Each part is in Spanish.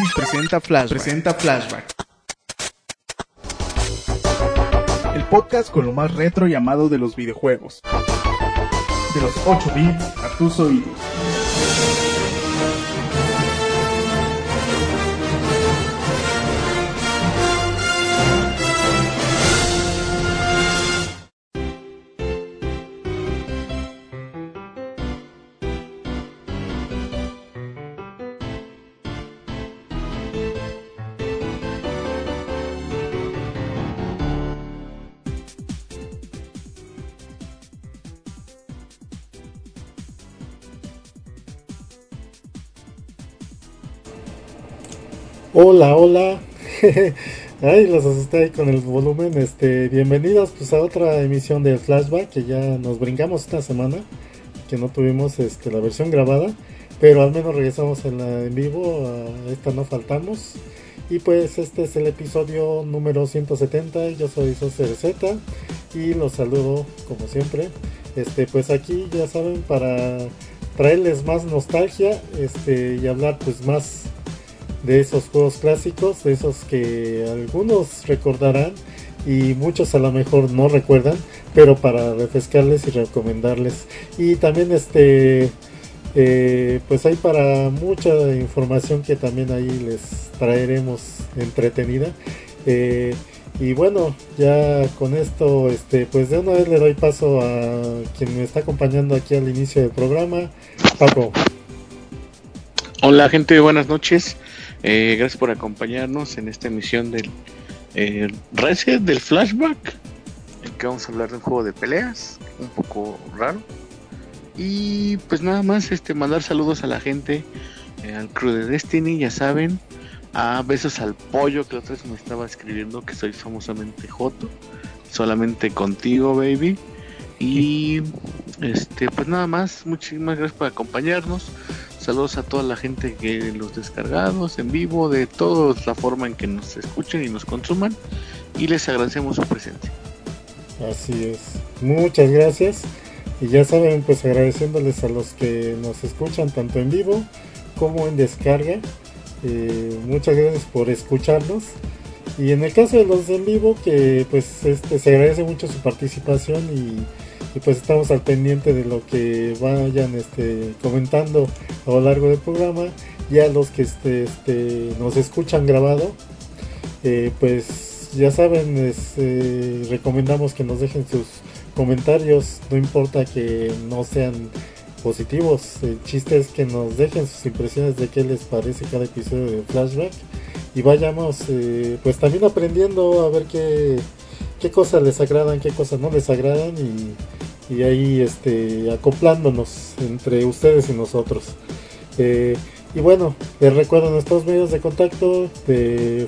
presenta Flashback. El podcast con lo más retro y amado de los videojuegos. De los 8 bits a tus oídos. Hola. Ay, los asusté ahí con el volumen. Bienvenidos pues a otra emisión de Flashback, que ya nos brincamos esta semana, que no tuvimos la versión grabada, pero al menos regresamos en vivo. A esta no faltamos. Y pues este es el episodio número 170. Yo soy SocerZ y los saludo como siempre. Pues aquí ya saben, para traerles más nostalgia y hablar pues más de esos juegos clásicos, de esos que algunos recordarán y muchos a lo mejor no recuerdan, pero para refrescarles y recomendarles. Y también pues hay para mucha información que también ahí les traeremos entretenida. Y bueno, ya con esto pues de una vez le doy paso a quien me está acompañando aquí al inicio del programa, Paco. Hola gente, buenas noches. Gracias por acompañarnos en esta emisión del Reset del Flashback, en que vamos a hablar de un juego de peleas un poco raro. Y pues nada más mandar saludos a la gente, al crew de Destiny, ya saben, a besos al pollo que la otra vez me estaba escribiendo que soy famosamente joto, solamente contigo baby. Y pues nada más, muchísimas gracias por acompañarnos. Saludos a toda la gente que los descargados en vivo, de toda la forma en que nos escuchen y nos consuman, y les agradecemos su presencia. Así es, muchas gracias. Y ya saben, pues agradeciéndoles a los que nos escuchan tanto en vivo como en descarga. Muchas gracias por escucharnos. Y en el caso de los en vivo, que pues se agradece mucho su participación y pues estamos al pendiente de lo que vayan comentando a lo largo del programa. Y a los que nos escuchan grabado, pues ya saben, recomendamos que nos dejen sus comentarios, no importa que no sean positivos, el chiste es que nos dejen sus impresiones de qué les parece cada episodio de Flashback, y vayamos pues también aprendiendo a ver qué cosas les agradan, qué cosas no les agradan, y ahí acoplándonos entre ustedes y nosotros. Y bueno, les recuerdo nuestros medios de contacto de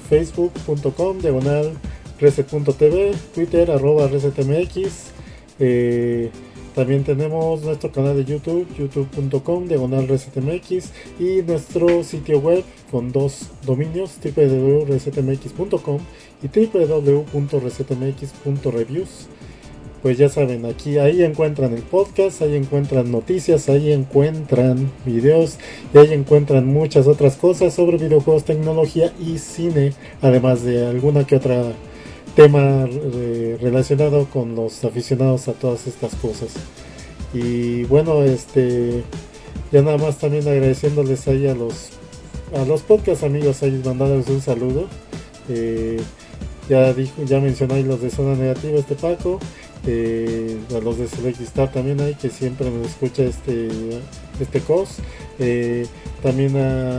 facebook.com/reset.tv, Twitter @resetmx. También tenemos nuestro canal de YouTube, youtube.com/resetmx, y nuestro sitio web con dos dominios, www.resetmx.com y www.resetmx.reviews. Pues ya saben, ahí encuentran el podcast, ahí encuentran noticias, ahí encuentran videos y ahí encuentran muchas otras cosas sobre videojuegos, tecnología y cine, además de alguna que otra tema relacionado con los aficionados a todas estas cosas. Y bueno, ya nada más también agradeciéndoles ahí a los podcast amigos, ahí mandándoles un saludo. Ya mencioné ahí los de Zona Negativa, Paco, a los de Select Star también hay, que siempre me escucha cos, también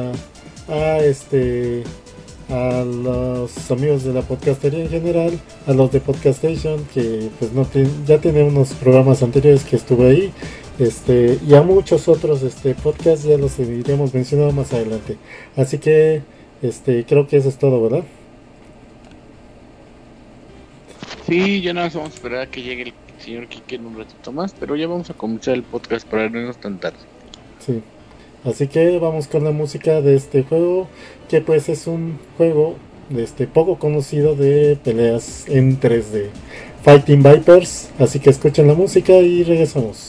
a los amigos de la podcastería en general, a los de Podcastation, que pues ya tiene unos programas anteriores que estuve ahí, y a muchos otros podcasts, ya los iremos mencionando más adelante. Así que creo que eso es todo, ¿verdad? Sí, ya nada más vamos a esperar a que llegue el señor Kike en un ratito más, pero ya vamos a comenzar el podcast para no irnos tan tarde. Sí. Así que vamos con la música de este juego, que pues es un juego poco conocido de peleas en 3D, Fighting Vipers. Así que escuchen la música y regresamos.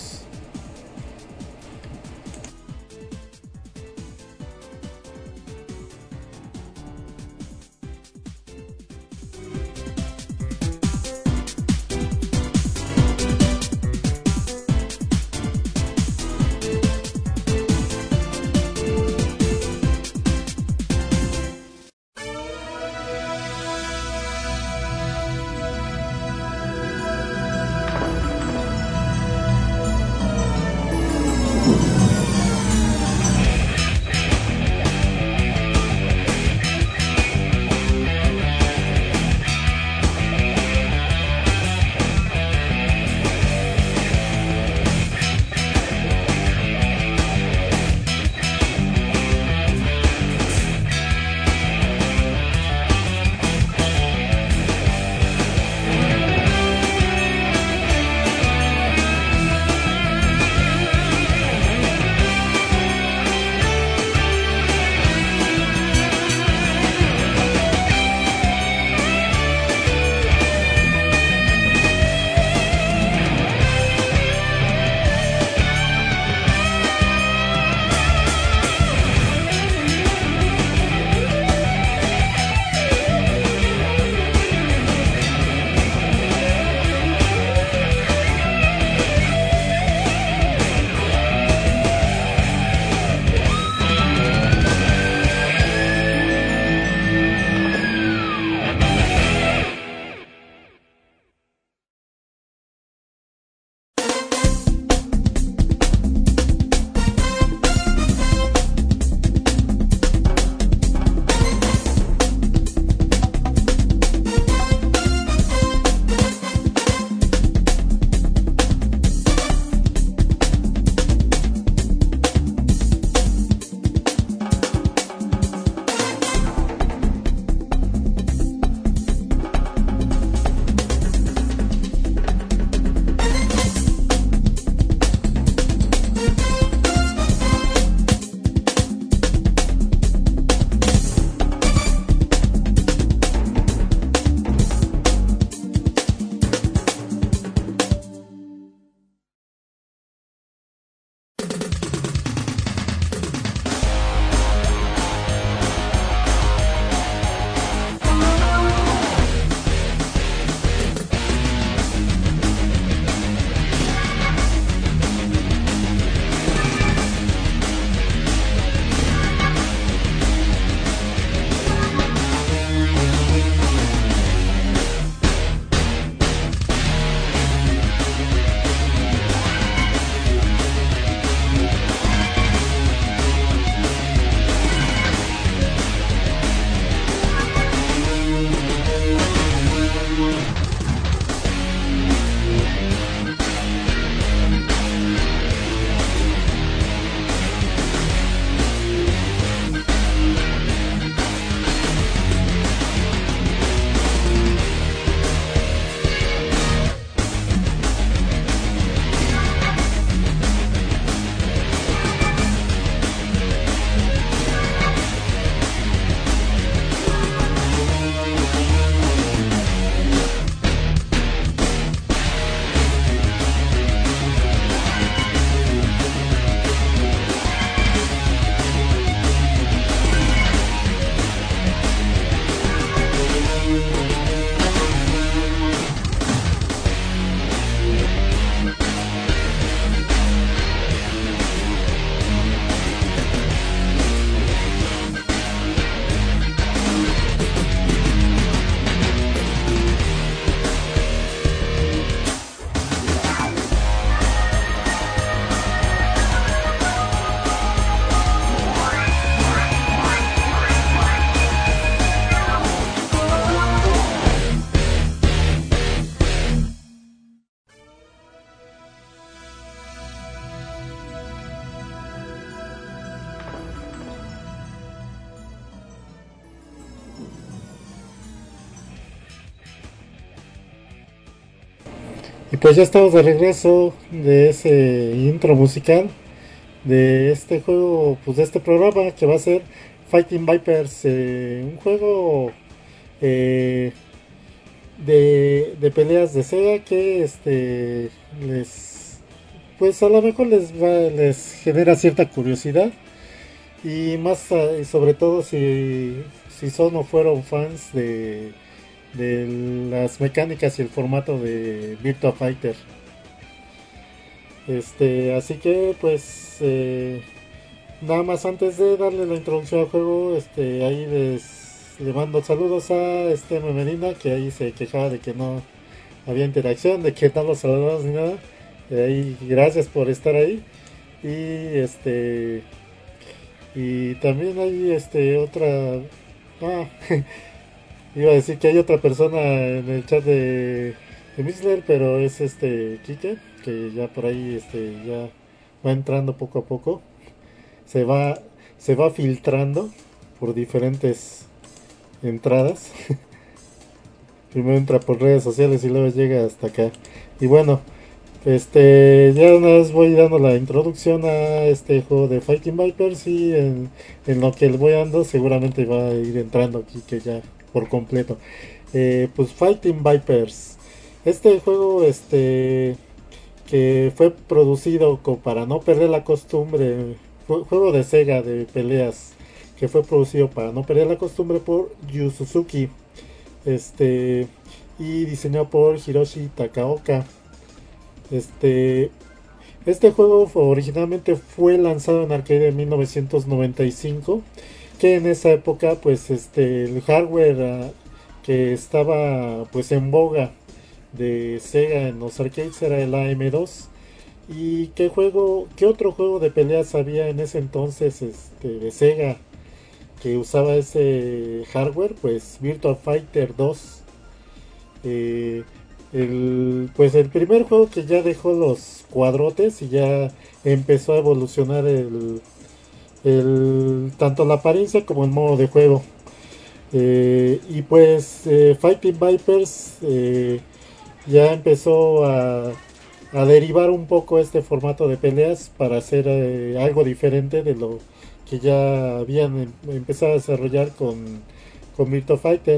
Y pues ya estamos de regreso de ese intro musical de este juego, pues de este programa que va a ser Fighting Vipers, un juego eh, de peleas de Sega que les, pues a lo mejor les genera cierta curiosidad y más y sobre todo si son o fueron fans de las mecánicas y el formato de Virtua Fighter. Así que pues nada más antes de darle la introducción al juego, ahí le mando saludos a Medina, que ahí se quejaba de que no había interacción, de que no los saludamos ni nada. Ahí gracias por estar ahí. Y y también hay otra, ah, iba a decir que hay otra persona en el chat de Mixler, pero es Kike, que ya por ahí ya va entrando poco a poco. Se va, se va filtrando por diferentes entradas. Primero entra por redes sociales y luego llega hasta acá. Y bueno, ya una vez voy dando la introducción a este juego de Fighting Vipers y en lo que le voy dando seguramente va a ir entrando aquí que ya por completo. Pues Fighting Vipers. Este juego que fue producido para no perder la costumbre, juego de Sega de peleas que fue producido para no perder la costumbre por Yu Suzuki, y diseñado por Hiroshi Takaoka. Este juego originalmente fue lanzado en arcade en 1995, que en esa época pues el hardware que estaba pues en boga de Sega en los arcades era el AM2. ¿Y qué otro juego de peleas había en ese entonces de Sega que usaba ese hardware? Pues Virtua Fighter 2. Pues el primer juego que ya dejó los cuadrotes y ya empezó a evolucionar tanto la apariencia como el modo de juego. Y pues Fighting Vipers ya empezó a derivar un poco este formato de peleas para hacer algo diferente de lo que ya habían empezado a desarrollar con Virtua Fighter.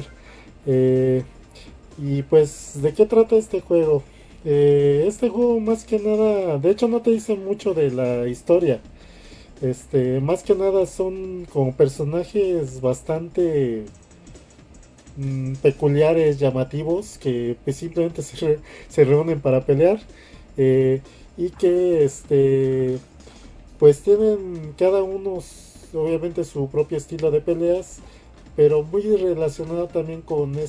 Y pues, ¿de qué trata este juego? Este juego más que nada, de hecho no te dice mucho de la historia. Más que nada son como personajes bastante peculiares, llamativos, que pues, simplemente se reúnen para pelear. Y que pues tienen cada uno obviamente su propio estilo de peleas, pero muy relacionado también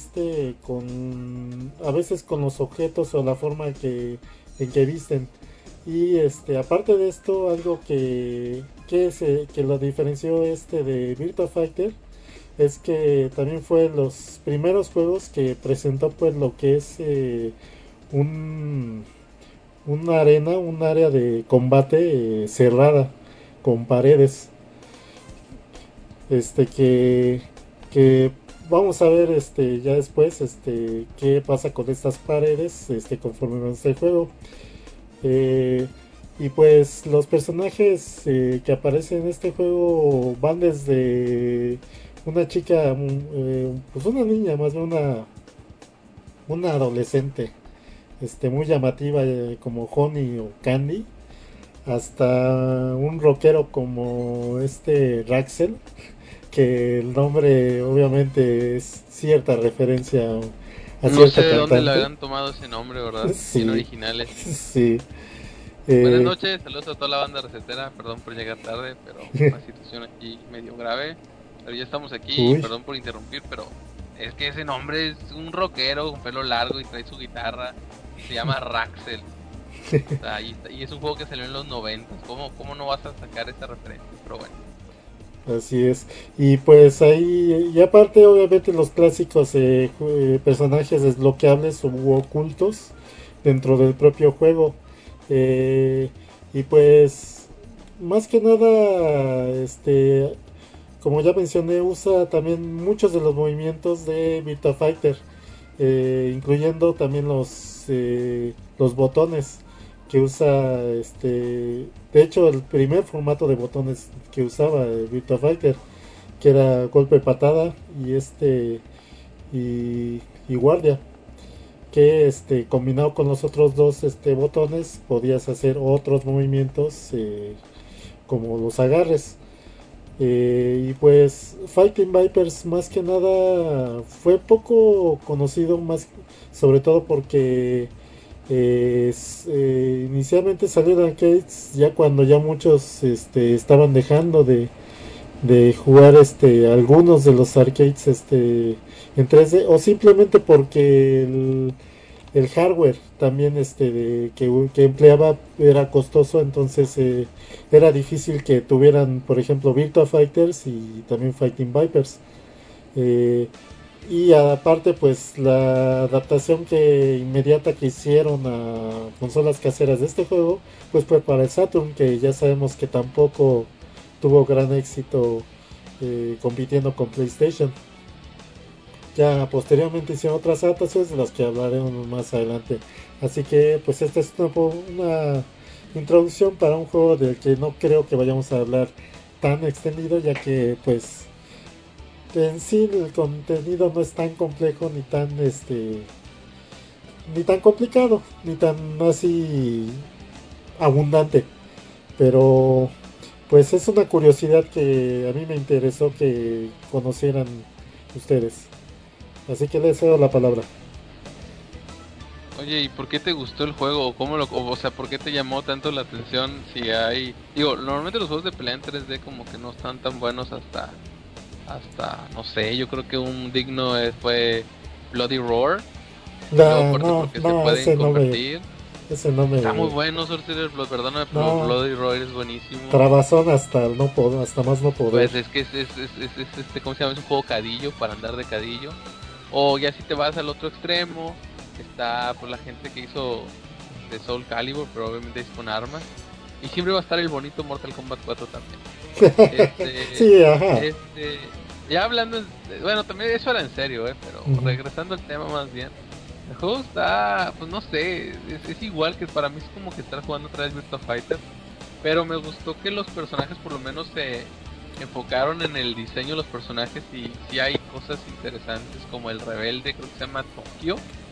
con a veces con los objetos o la forma en que visten. Y aparte de esto, algo que lo diferenció de Virtua Fighter es que también fue los primeros juegos que presentó pues lo que es un una arena, un área de combate cerrada con paredes, que que vamos a ver ya después qué pasa con estas paredes conforme avance el juego. Eh, y pues los personajes que aparecen en este juego van desde una chica, pues una niña, más bien una adolescente, muy llamativa, como Honey o Candy, hasta un rockero como Raxel, que el nombre obviamente es cierta referencia a No sé cierta de dónde le cantante. habían tomado ese nombre, ¿verdad? Sí, Bien originales. sí. Buenas Eh, noches, saludos a toda la banda recetera. Perdón por llegar tarde, pero una situación aquí medio grave. Pero ya estamos aquí y Uy. perdón por interrumpir, pero es que ese nombre es un rockero con pelo largo y trae su guitarra. Se llama Raxel. O sea, y es un juego que salió en los 90. ¿Cómo no vas a sacar esta referencia? Pero bueno. Así es. Y pues ahí, y aparte obviamente los clásicos personajes desbloqueables u ocultos dentro del propio juego. Y pues más que nada, como ya mencioné, usa también muchos de los movimientos de Virtua Fighter. incluyendo también los botones que usa, de hecho el primer formato de botones que usaba Virtua Fighter, que era golpe, patada y guardia, que combinado con los otros dos botones podías hacer otros movimientos, como los agarres. Y pues Fighting Vipers más que nada fue poco conocido, más sobre todo porque inicialmente salió de arcades ya cuando ya muchos estaban dejando de jugar algunos de los arcades en 3D, o simplemente porque el hardware también que empleaba era costoso, entonces era difícil que tuvieran, por ejemplo, Virtua Fighters y también Fighting Vipers. Y aparte, pues la adaptación inmediata que hicieron a consolas caseras de este juego, pues fue para el Saturn, que ya sabemos que tampoco tuvo gran éxito compitiendo con PlayStation. Ya posteriormente hicieron otras adaptaciones de las que hablaremos más adelante. Así que pues esta es una introducción para un juego del que no creo que vayamos a hablar tan extendido, ya que pues en sí el contenido no es tan complejo ni tan ni tan complicado, ni tan así abundante. Pero pues es una curiosidad que a mí me interesó que conocieran ustedes. Así que les cedo la palabra. Oye, ¿y por qué te gustó el juego? O sea, ¿por qué te llamó tanto la atención? Si hay... Digo, normalmente los juegos de pelea en 3D como que no están tan buenos hasta no sé, yo creo que un digno fue Bloody Roar. Porque se pueden convertir. Ese no me... Está muy bueno Sorcerer Blood, perdóname, pero Bloody Roar es buenísimo. Trabazón hasta más no poder. Pues es que es ¿cómo se llama? Es un juego cadillo, para andar de cadillo. O ya si te vas al otro extremo, está pues la gente que hizo de Soul Calibur, pero obviamente es con armas. Y siempre va a estar el bonito Mortal Kombat 4 también. Sí, ajá. Ya hablando, bueno, también eso era en serio, pero regresando al tema más bien. El juego está, pues no sé, es igual, que para mí es como que estar jugando otra vez Virtua Fighter. Pero me gustó que los personajes por lo menos se enfocaron en el diseño de los personajes, y sí hay cosas interesantes como el rebelde, creo que se llama Tokio,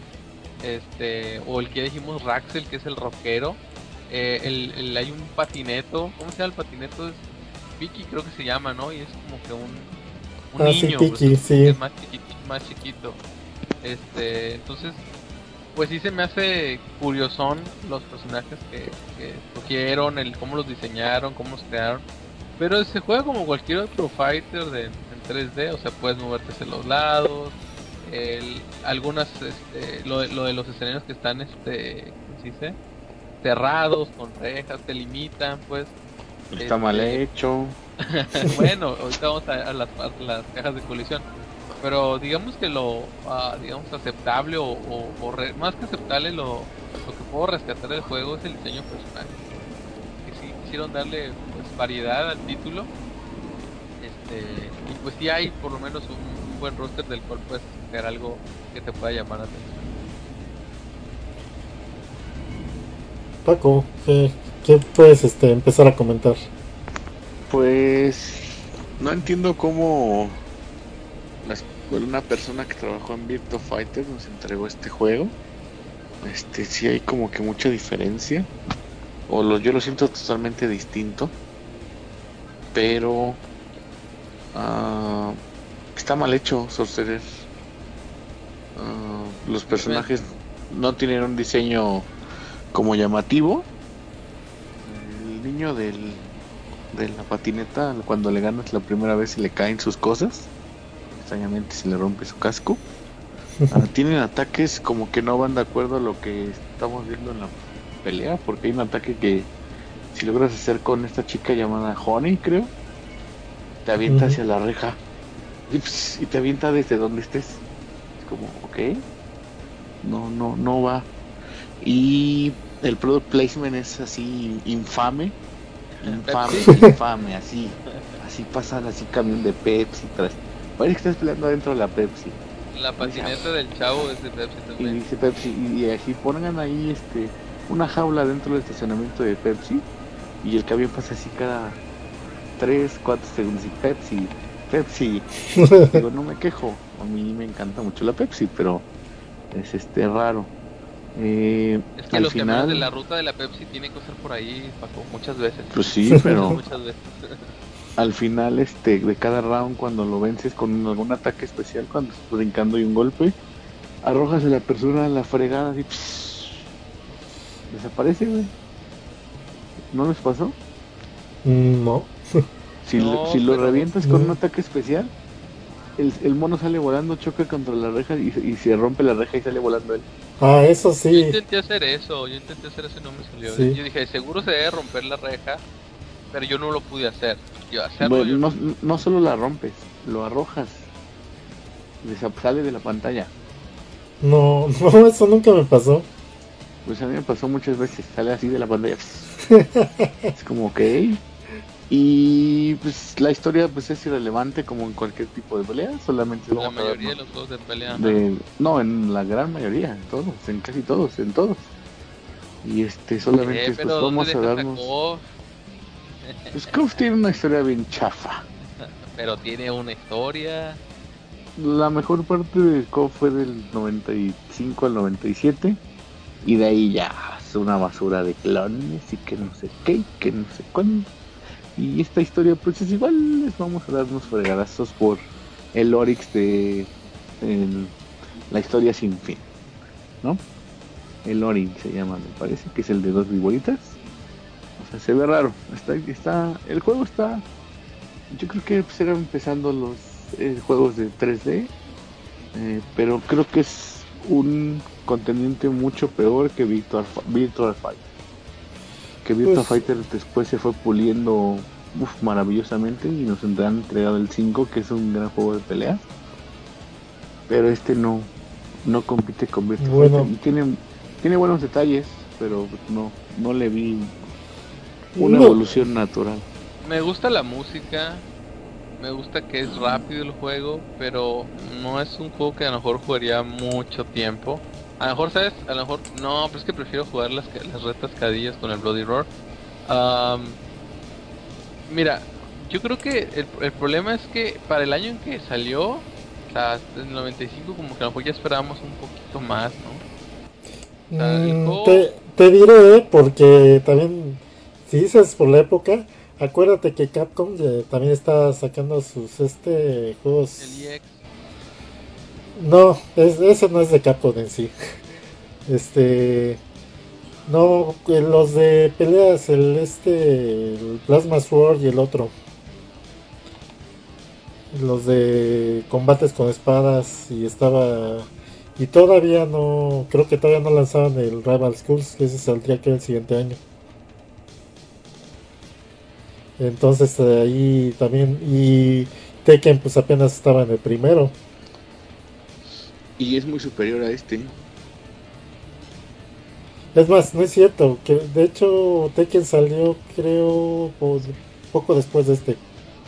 o el que dijimos Raxel, que es el rockero. Hay un patineto, ¿cómo se llama el patineto? Es Piki, creo que se llama, ¿no? Y es como que un niño, sí, Piki, pues, sí. es más chiquito. Entonces, pues sí se me hace curiosón los personajes que escogieron, cómo los diseñaron, cómo los crearon. Pero se juega como cualquier otro fighter en 3D, o sea, puedes moverte hacia los lados. Algunas, lo de los escenarios que están, ¿cómo se dice? Cerrados, con rejas, te limitan, pues. Está mal hecho. Bueno, ahorita vamos a las cajas de colisión. Pero digamos que digamos aceptable más que aceptable, lo que puedo rescatar del juego es el diseño personal. Que sí quisieron darle pues variedad al título. Y pues sí hay por lo menos un buen roster del cual puedes escoger algo que te pueda llamar la atención. Paco, ¿qué puedes empezar a comentar? Pues no entiendo cómo una persona que trabajó en Virtua Fighter nos entregó este juego. Sí hay como que mucha diferencia, yo lo siento totalmente distinto, pero está mal hecho Sorcerer. Los personajes no tienen un diseño como llamativo. El niño de la patineta, cuando le ganas la primera vez se le caen sus cosas, extrañamente se le rompe su casco. Tienen ataques como que no van de acuerdo a lo que estamos viendo en la pelea, porque hay un ataque que si logras hacer con esta chica llamada Honey, creo, te avienta hacia la reja y te avienta desde donde estés. Es como, ok, no va. Y el product placement es así infame, así pasan así camión de Pepsi tras. Parece que estás peleando adentro de la Pepsi. La patineta del chavo es de Pepsi Y también. dice Pepsi, y así pongan ahí una jaula dentro del estacionamiento de Pepsi, y el camión pasa así cada 3 4 segundos y Pepsi, Pepsi. Digo, no me quejo, a mí me encanta mucho la Pepsi, pero es raro. Es que Al los camiones de final, la ruta de la Pepsi tienen que usar por ahí, Paco, muchas veces. pues sí, pero Muchas veces. al final de cada round, cuando lo vences con algún ataque especial, cuando estás brincando y un golpe, arrojas a la persona a la fregada y desaparece, güey. ¿No les pasó? No, No, Si lo pero revientas con un no. ataque especial, el mono sale volando, choca contra la reja y se rompe la reja y sale volando él. Eso yo sí, intenté hacer eso, y no me salió. sí. Yo dije, seguro se debe romper la reja, pero yo no lo pude hacer. Yo hacerlo, yo Bueno, no. no solo la rompes, lo arrojas, sale de la pantalla. No, no, eso nunca me pasó. Pues a mí me pasó muchas veces, sale así de la pantalla. Es como, ok. Y pues la historia pues es irrelevante como en cualquier tipo de pelea, solamente La vamos a mayoría de darnos los juegos de pelea, ajá. no, en la gran mayoría, en todos, en casi todos, en todos. Y solamente pues Pero ¿dónde vamos a dejas a darnos. KOF? Pues KOF tiene una historia bien chafa. Pero tiene una historia. La mejor parte de KOF fue del 95 al 97 y de ahí ya es una basura de clones y que no sé qué, y que no sé cuándo. Y esta historia pues es igual, les vamos a darnos fregadazos por el Oryx de la historia sin fin, ¿no? El Oryx se llama, me parece, que es el de dos viboritas. O sea, se ve raro. El juego está. Yo creo que pues, eran empezando los juegos de 3D, pero creo que es un contendiente mucho peor que Virtual Fighter. Que Virtual Pues Fighter después se fue puliendo maravillosamente y nos han entregado el 5, que es un gran juego de pelea. Pero no compite con Virtua Fighter bueno, y tiene buenos detalles, pero no le vi una no, evolución natural. Me gusta la música, me gusta que es rápido el juego, pero no es un juego que a lo mejor jugaría mucho tiempo. A lo mejor, ¿sabes? A lo mejor, no, pero es que prefiero jugar las retas cadillas con el Bloody Roar. Am, Mira, yo creo que el problema es que para el año en que salió, o sea, en el 95 como que a lo mejor ya esperábamos un poquito más, ¿no? O sea, el juego, te diré, porque también, si dices por la época, acuérdate que Capcom también está sacando sus el juegos. EX, No, ese no es de Capcom en sí. Este, no, los de peleas, el Plasma Sword y el otro. Los de combates con espadas y estaba. Y todavía no, creo que todavía no lanzaban el Rival Schools, que ese saldría que el siguiente año. Entonces ahí también, y Tekken pues apenas estaba en el primero. Y es muy superior a Es más, no es cierto, que de hecho Tekken salió creo poco después de este.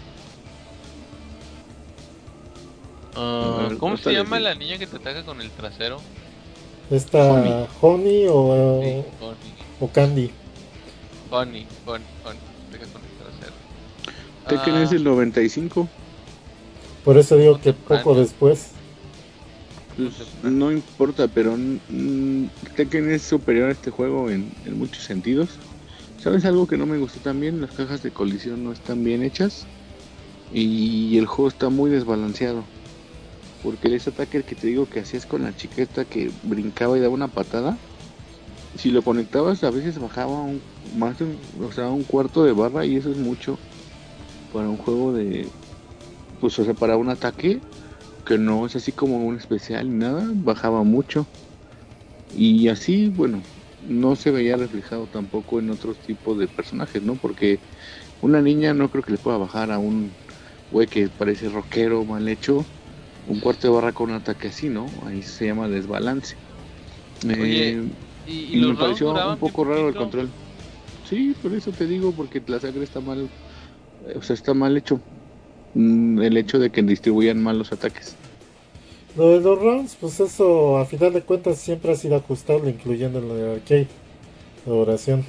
A ver, ¿cómo se ahorita les llama digo. la niña que te ataca con el trasero? Honey. Esta Honey Sí, o Candy. Honey, te ataca con el trasero. Tekken es Ah, del 95. Por eso digo que poco contemporáneo, después. Pues contemporáneo. no importa, pero Tekken es superior a este juego en muchos sentidos. ¿Sabes algo que no me gustó también? Las cajas de colisión no están bien hechas y el juego está muy desbalanceado. Porque ese ataque que te digo que hacías con la chiqueta que brincaba y daba una patada, si lo conectabas a veces bajaba o sea, un cuarto de barra, y eso es mucho para un juego pues o sea, para un ataque que no es así como un especial ni nada, bajaba mucho. Y así, bueno, no se veía reflejado tampoco en otros tipos de personajes, ¿no? Porque una niña no creo que le pueda bajar a un güey que parece rockero mal hecho un cuarto de barra con un ataque así, ¿no? Ahí se llama desbalance. Oye, Eh, y y me los rounds pareció un duraban bien poco raro el poquito. control. Sí, por eso te digo, porque la sangre está mal, o sea, está mal hecho. El hecho de que distribuyan mal los ataques. Lo de los rounds, pues eso a final de cuentas siempre ha sido ajustable, incluyendo en el arcade, la duración.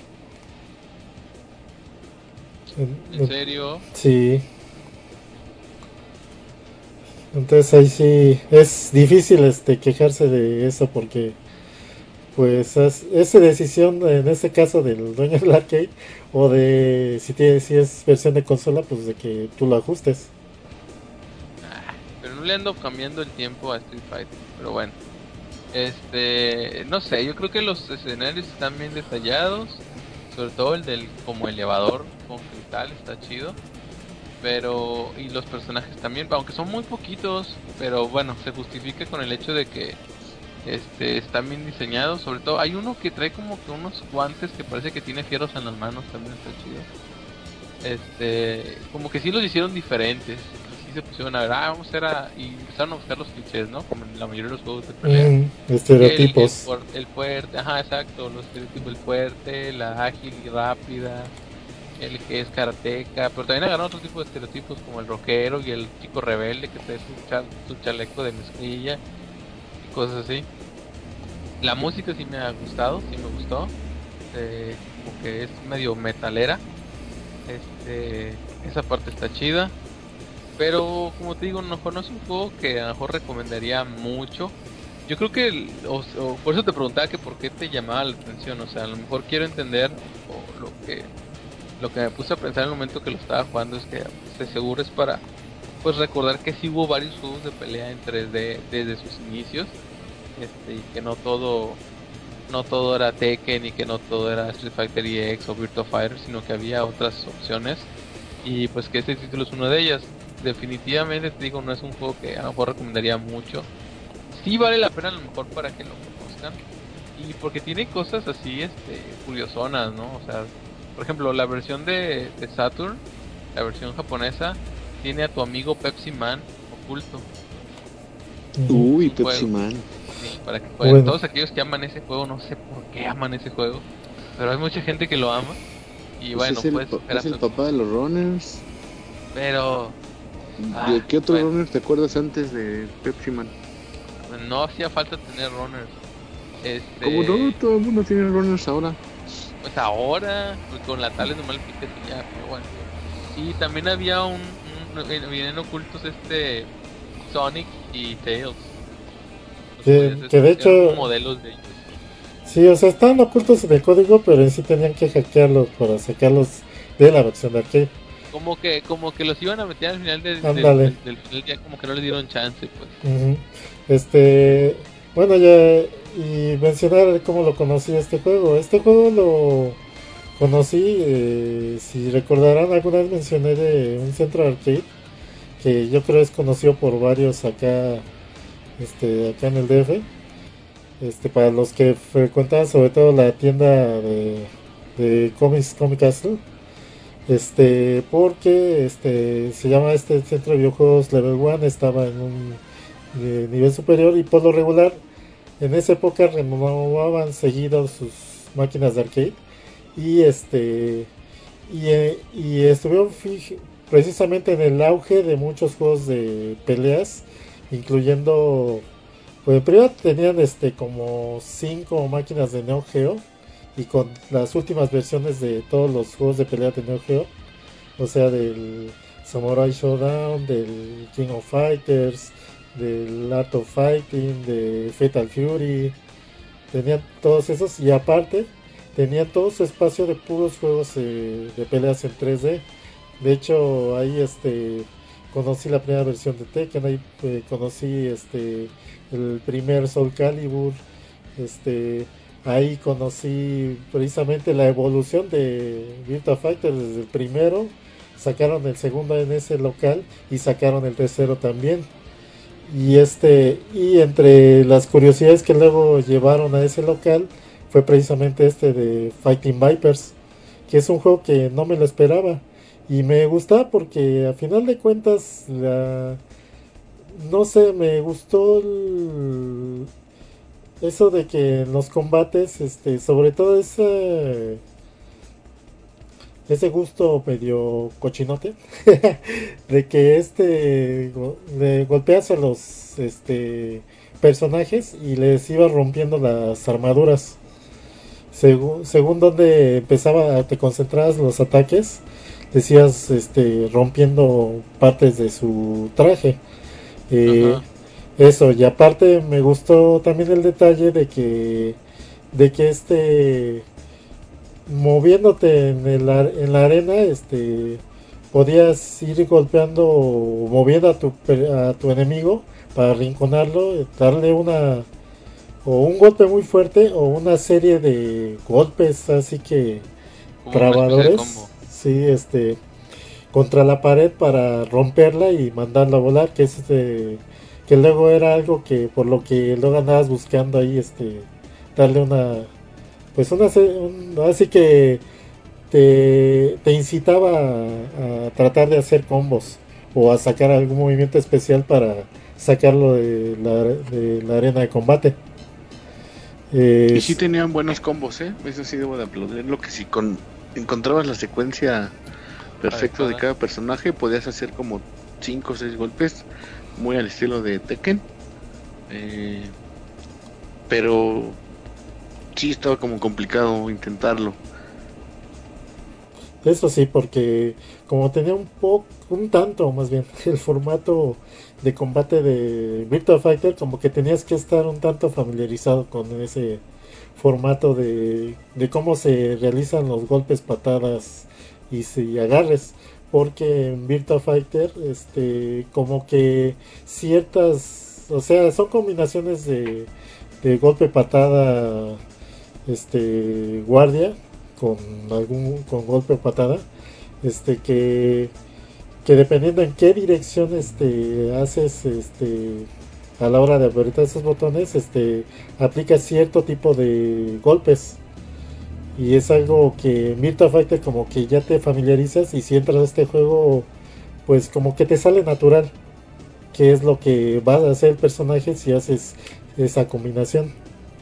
¿En serio? Sí. Entonces ahí sí es difícil quejarse de eso porque pues esa decisión en este caso del dueño del arcade o de si es versión de consola, pues de que tú lo ajustes. Pero no le ando cambiando el tiempo a Street Fighter. Pero bueno. No sé, yo creo que los escenarios están bien detallados. Sobre todo el del como elevador con cristal está chido. Pero, y los personajes también, aunque son muy poquitos. Pero bueno, se justifica con el hecho de que están bien diseñados. Sobre todo hay uno que trae como que unos guantes que parece que tiene fierros en las manos, también está chido. Como que sí los hicieron diferentes. Sí se pusieron a ver, vamos a hacer y empezaron a buscar los clichés, ¿no? Como en la mayoría de los juegos de pelea. Estereotipos. El fuerte, ajá, exacto, los estereotipos, el fuerte, la ágil y rápida, el que es karateca, pero también agarraron otro tipo de estereotipos como el rockero y el chico rebelde que trae su chaleco de mezclilla y cosas así. La música sí me ha gustado, sí me gustó, como que es medio metalera, esa parte está chida. Pero como te digo, no es un juego que a lo mejor recomendaría mucho. Yo creo que, por eso te preguntaba que por qué te llamaba la atención. O sea, a lo mejor quiero entender, o lo que me puse a pensar en el momento que lo estaba jugando es que de seguro es para pues recordar que sí hubo varios juegos de pelea en 3D desde sus inicios. Y que no todo era Tekken y que no todo era Street Fighter EX o Virtua Fighter, sino que había otras opciones. Y pues que este título es una de ellas. Definitivamente te digo, no es un juego que a lo mejor recomendaría mucho. Sí vale la pena a lo mejor para que lo conozcan. Y porque tiene cosas así, curiosonas, ¿no? O sea, por ejemplo, la versión de Saturn, la versión japonesa, tiene a tu amigo Pepsi Man oculto. Uy, Pepsi Man. Sí, para que jueguen. Todos aquellos que aman ese juego, no sé por qué aman ese juego, pero hay mucha gente que lo ama. Y pues bueno, es el papá de los runners. Pero ¿de qué otro runner te acuerdas antes de Pepsi Man? No hacía falta tener runners. ¿Cómo no? Todo el mundo tiene runners ahora. Pues ahora, porque con la tablet normal picas y ya, pero bueno. Y también había vienen ocultos Sonic y Tails. Que de hecho modelos de ellos. Sí, o sea, estaban ocultos en el código, pero en sí tenían que hackearlos para sacarlos de la versión de arcade. Como que los iban a meter al final del Ándale. final, ya como que no les dieron chance, pues. Bueno, ya, y mencionar cómo lo conocí este juego. Este juego lo conocí, si recordarán, alguna vez mencioné de un centro de arcade que yo creo es conocido por varios acá en el DF. Para los que frecuentan sobre todo la tienda de cómics, Comic Castle, porque se llama centro de videojuegos Level 1, estaba en un nivel superior y por lo regular en esa época renovaban seguido sus máquinas de arcade y y estuvieron precisamente en el auge de muchos juegos de peleas, incluyendo, pues primero tenían como 5 máquinas de Neo Geo y con las últimas versiones de todos los juegos de pelea de Neo Geo, o sea, del Samurai Showdown, del King of Fighters, del Art of Fighting, de Fatal Fury. Tenían todos esos y aparte tenían todo su espacio de puros juegos de peleas en 3D. De hecho, ahí conocí la primera versión de Tekken, ahí conocí el primer Soul Calibur, ahí conocí precisamente la evolución de Virtua Fighter desde el primero, sacaron el segundo en ese local y sacaron el tercero también. Y entre las curiosidades que luego llevaron a ese local fue precisamente de Fighting Vipers, que es un juego que no me lo esperaba y me gustaba porque a final de cuentas no sé, me gustó eso de que en los combates, sobre todo ese gusto medio cochinote de que le golpeas a los personajes y les iba rompiendo las armaduras. Según donde te concentrabas los ataques, decías rompiendo partes de su traje. Ajá. Eso, y aparte me gustó también el detalle de que moviéndote en la arena, podías ir golpeando o moviendo a tu enemigo para arrinconarlo, darle o un golpe muy fuerte o una serie de golpes así que Como una especie de trabadores, combo. sí, contra la pared para romperla y mandarla a volar, que luego era algo que por lo que luego andabas buscando ahí, darle pues así que te incitaba a tratar de hacer combos o a sacar algún movimiento especial para sacarlo de la arena de combate. Y sí Es- tenían buenos combos, ¿eh? Eso sí debo de aplaudirlo, que si encontrabas la secuencia perfecta de Adecuada. cada personaje, podías hacer como 5 o 6 golpes, muy al estilo de Tekken. Eh, pero sí estaba como complicado intentarlo. Eso sí, porque como tenía un tanto más bien, el formato de combate de Virtua Fighter, como que tenías que estar un tanto familiarizado con ese formato de cómo se realizan los golpes, patadas y si agarres. Porque en Virtua Fighter, como que o sea, son combinaciones de golpe, patada, guardia con con golpe o patada, este que que dependiendo en qué dirección haces a la hora de apretar esos botones, aplica cierto tipo de golpes. Y es algo que en Virtua Fighter como que ya te familiarizas y si entras a este juego pues como que te sale natural qué es lo que va a hacer el personaje si haces esa combinación.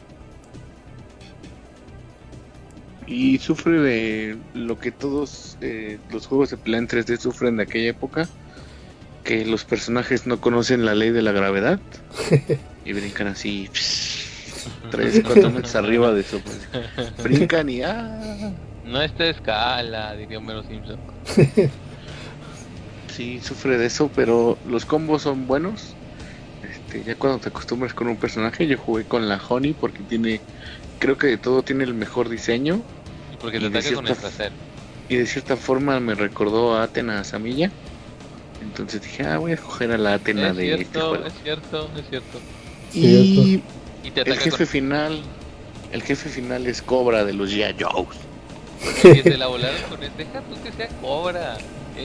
Y sufre de lo que todos los juegos de pelea en 3D sufren de aquella época, que los personajes no conocen la ley de la gravedad y brincan así 3, 4 metros arriba de eso. Pues, brincan y No está de escala, diría Homero Simpson. sí, sufre de eso, pero los combos son buenos. Ya cuando te acostumbras con un personaje, yo jugué con la Honey porque creo que de todo tiene el mejor diseño. Y porque te Y de ataca con el cierta trasero. Y de cierta forma me recordó a Athena Samilla. Entonces dije, voy a escoger a la Athena Es de este cierto, juego. es cierto, es cierto. Cierto. Y Y te el ataca jefe con... final, el jefe final es Cobra de los G.I. Joes. Y se la volaron con el... Deja tú que sea Cobra.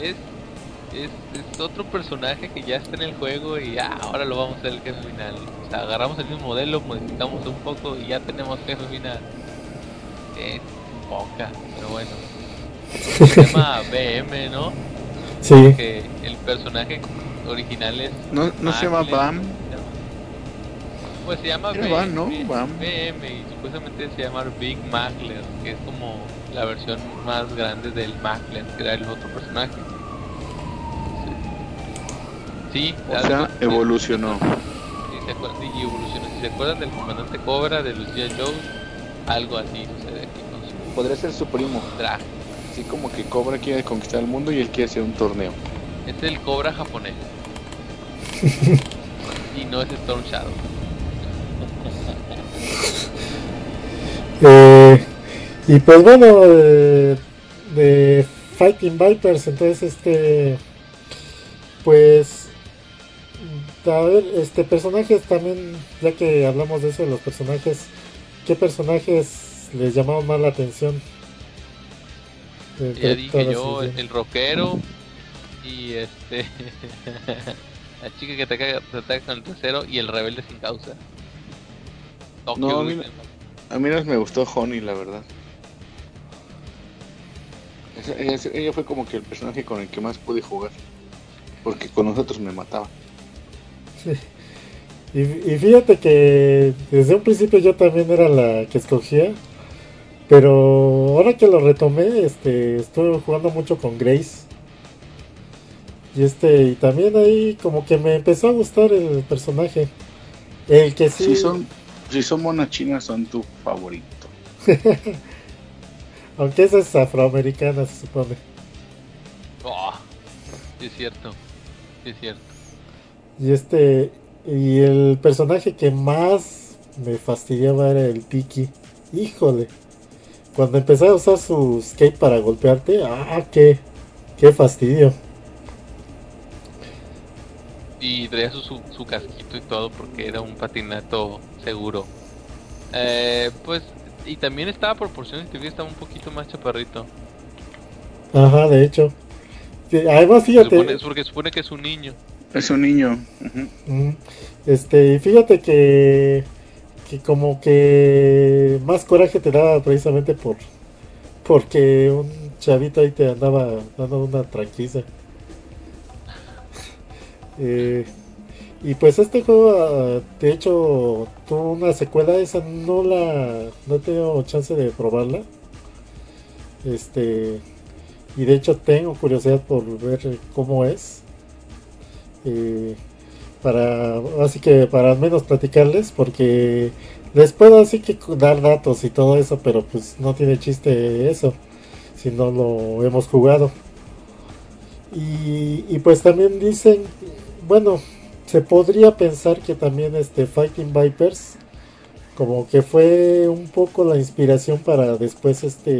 Es otro personaje que ya está en el juego y ahora lo vamos a hacer el jefe final. O sea, agarramos el mismo modelo, modificamos un poco y ya tenemos jefe final. Poca, pero bueno. Se llama BM, ¿no? Sí, Que el personaje original es... No se llama Maglev. Bam. Pues se llama Era Bam, ¿no? Bam. BM y supuestamente se llama Big Magler, que es como la versión más grande del Magler, que era el otro personaje. Sí, O sea, evolucionó. Sí, y evolucionó. Si se acuerdan del comandante Cobra de los G.I. Joe, algo así sucede aquí con su Podría ser su primo. traje. Así como que Cobra quiere conquistar el mundo y él quiere hacer un torneo. Es el Cobra japonés. Y no es Storm Shadow. y pues bueno, de Fighting Vipers, entonces pues a ver, personajes también, ya que hablamos de eso de los personajes, ¿qué personajes les llamaban más la atención? Ya dije todas yo, esas, el rockero y la chica que te ataca con el trasero y el rebelde sin causa. Tokyo No, Ghoul. a mí no me gustó Honey, la verdad. Ella fue como que el personaje con el que más pude jugar. Porque con nosotros me mataba. y fíjate que desde un principio yo también era la que escogía, Pero ahora que lo retomé, estuve jugando mucho con Grace. Y también ahí como que me empezó a gustar el personaje. El que sí. Si son monas chinas, son tu favorito. Aunque esa es afroamericana, se supone. Oh, sí es cierto. Sí es cierto. Y el personaje que más me fastidiaba era el Tiki. Híjole. Cuando empecé a usar su skate para golpearte, qué fastidio. Y traía su casquito y todo porque era un patinato seguro. Pues, y también estaba proporciones que estaba un poquito más chaparrito. Ajá, de hecho. Sí, además, fíjate. Es porque supone que es un niño. Es un niño. Y fíjate que como que más coraje te daba precisamente porque un chavito ahí te andaba dando una tranquiza. Y pues este juego, de hecho, tuvo una secuela. Esa no he tenido chance de probarla. Y de hecho tengo curiosidad por ver cómo es. Así que para al menos platicarles, porque les puedo así que dar datos y todo eso, pero pues no tiene chiste eso si no lo hemos jugado. Y pues también dicen, bueno, se podría pensar que también Fighting Vipers como que fue un poco la inspiración para después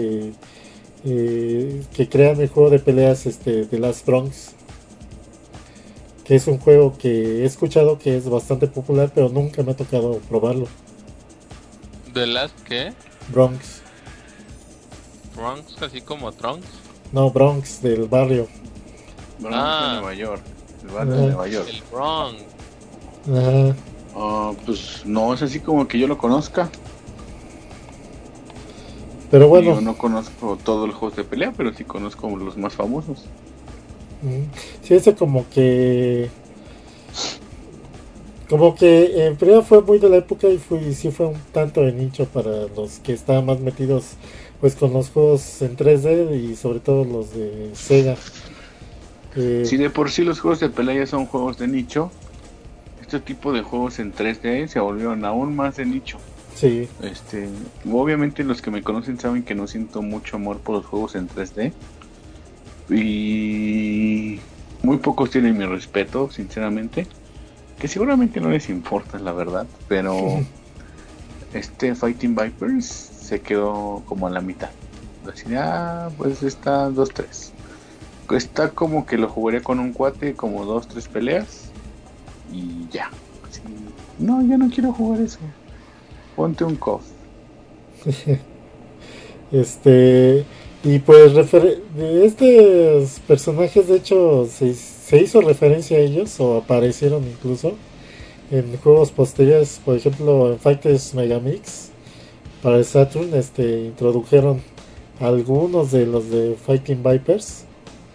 que crean el juego de peleas The Last Bronx, que es un juego que he escuchado que es bastante popular, pero nunca me ha tocado probarlo. ¿The Last qué? Bronx. ¿Bronx así como Trunks? No, Bronx, del barrio. Bronx de Nueva York. El barrio de Nueva York. El Bronx. Ajá. Pues no es así como que yo lo conozca. Pero bueno. Yo no conozco todos los juegos de pelea, pero sí conozco los más famosos. Sí, ese como que en primera fue muy de la época y sí fue un tanto de nicho para los que estaban más metidos pues con los juegos en 3D y sobre todo los de Sega. Si de por sí los juegos de pelea ya son juegos de nicho, este tipo de juegos en 3D se volvieron aún más de nicho. Sí. Obviamente los que me conocen saben que no siento mucho amor por los juegos en 3D. Y muy pocos tienen mi respeto, sinceramente. Que seguramente no les importa, la verdad. Pero Fighting Vipers se quedó como a la mitad. Así, pues está 2-3. Está como que lo jugaría con un cuate, como 2-3 peleas. Y ya. Así, no, yo no quiero jugar eso. Ponte un COF. Y pues de estos personajes, de hecho, se hizo referencia a ellos o aparecieron incluso en juegos posteriores. Por ejemplo, en Fighters Megamix para el Saturn introdujeron algunos de los de Fighting Vipers.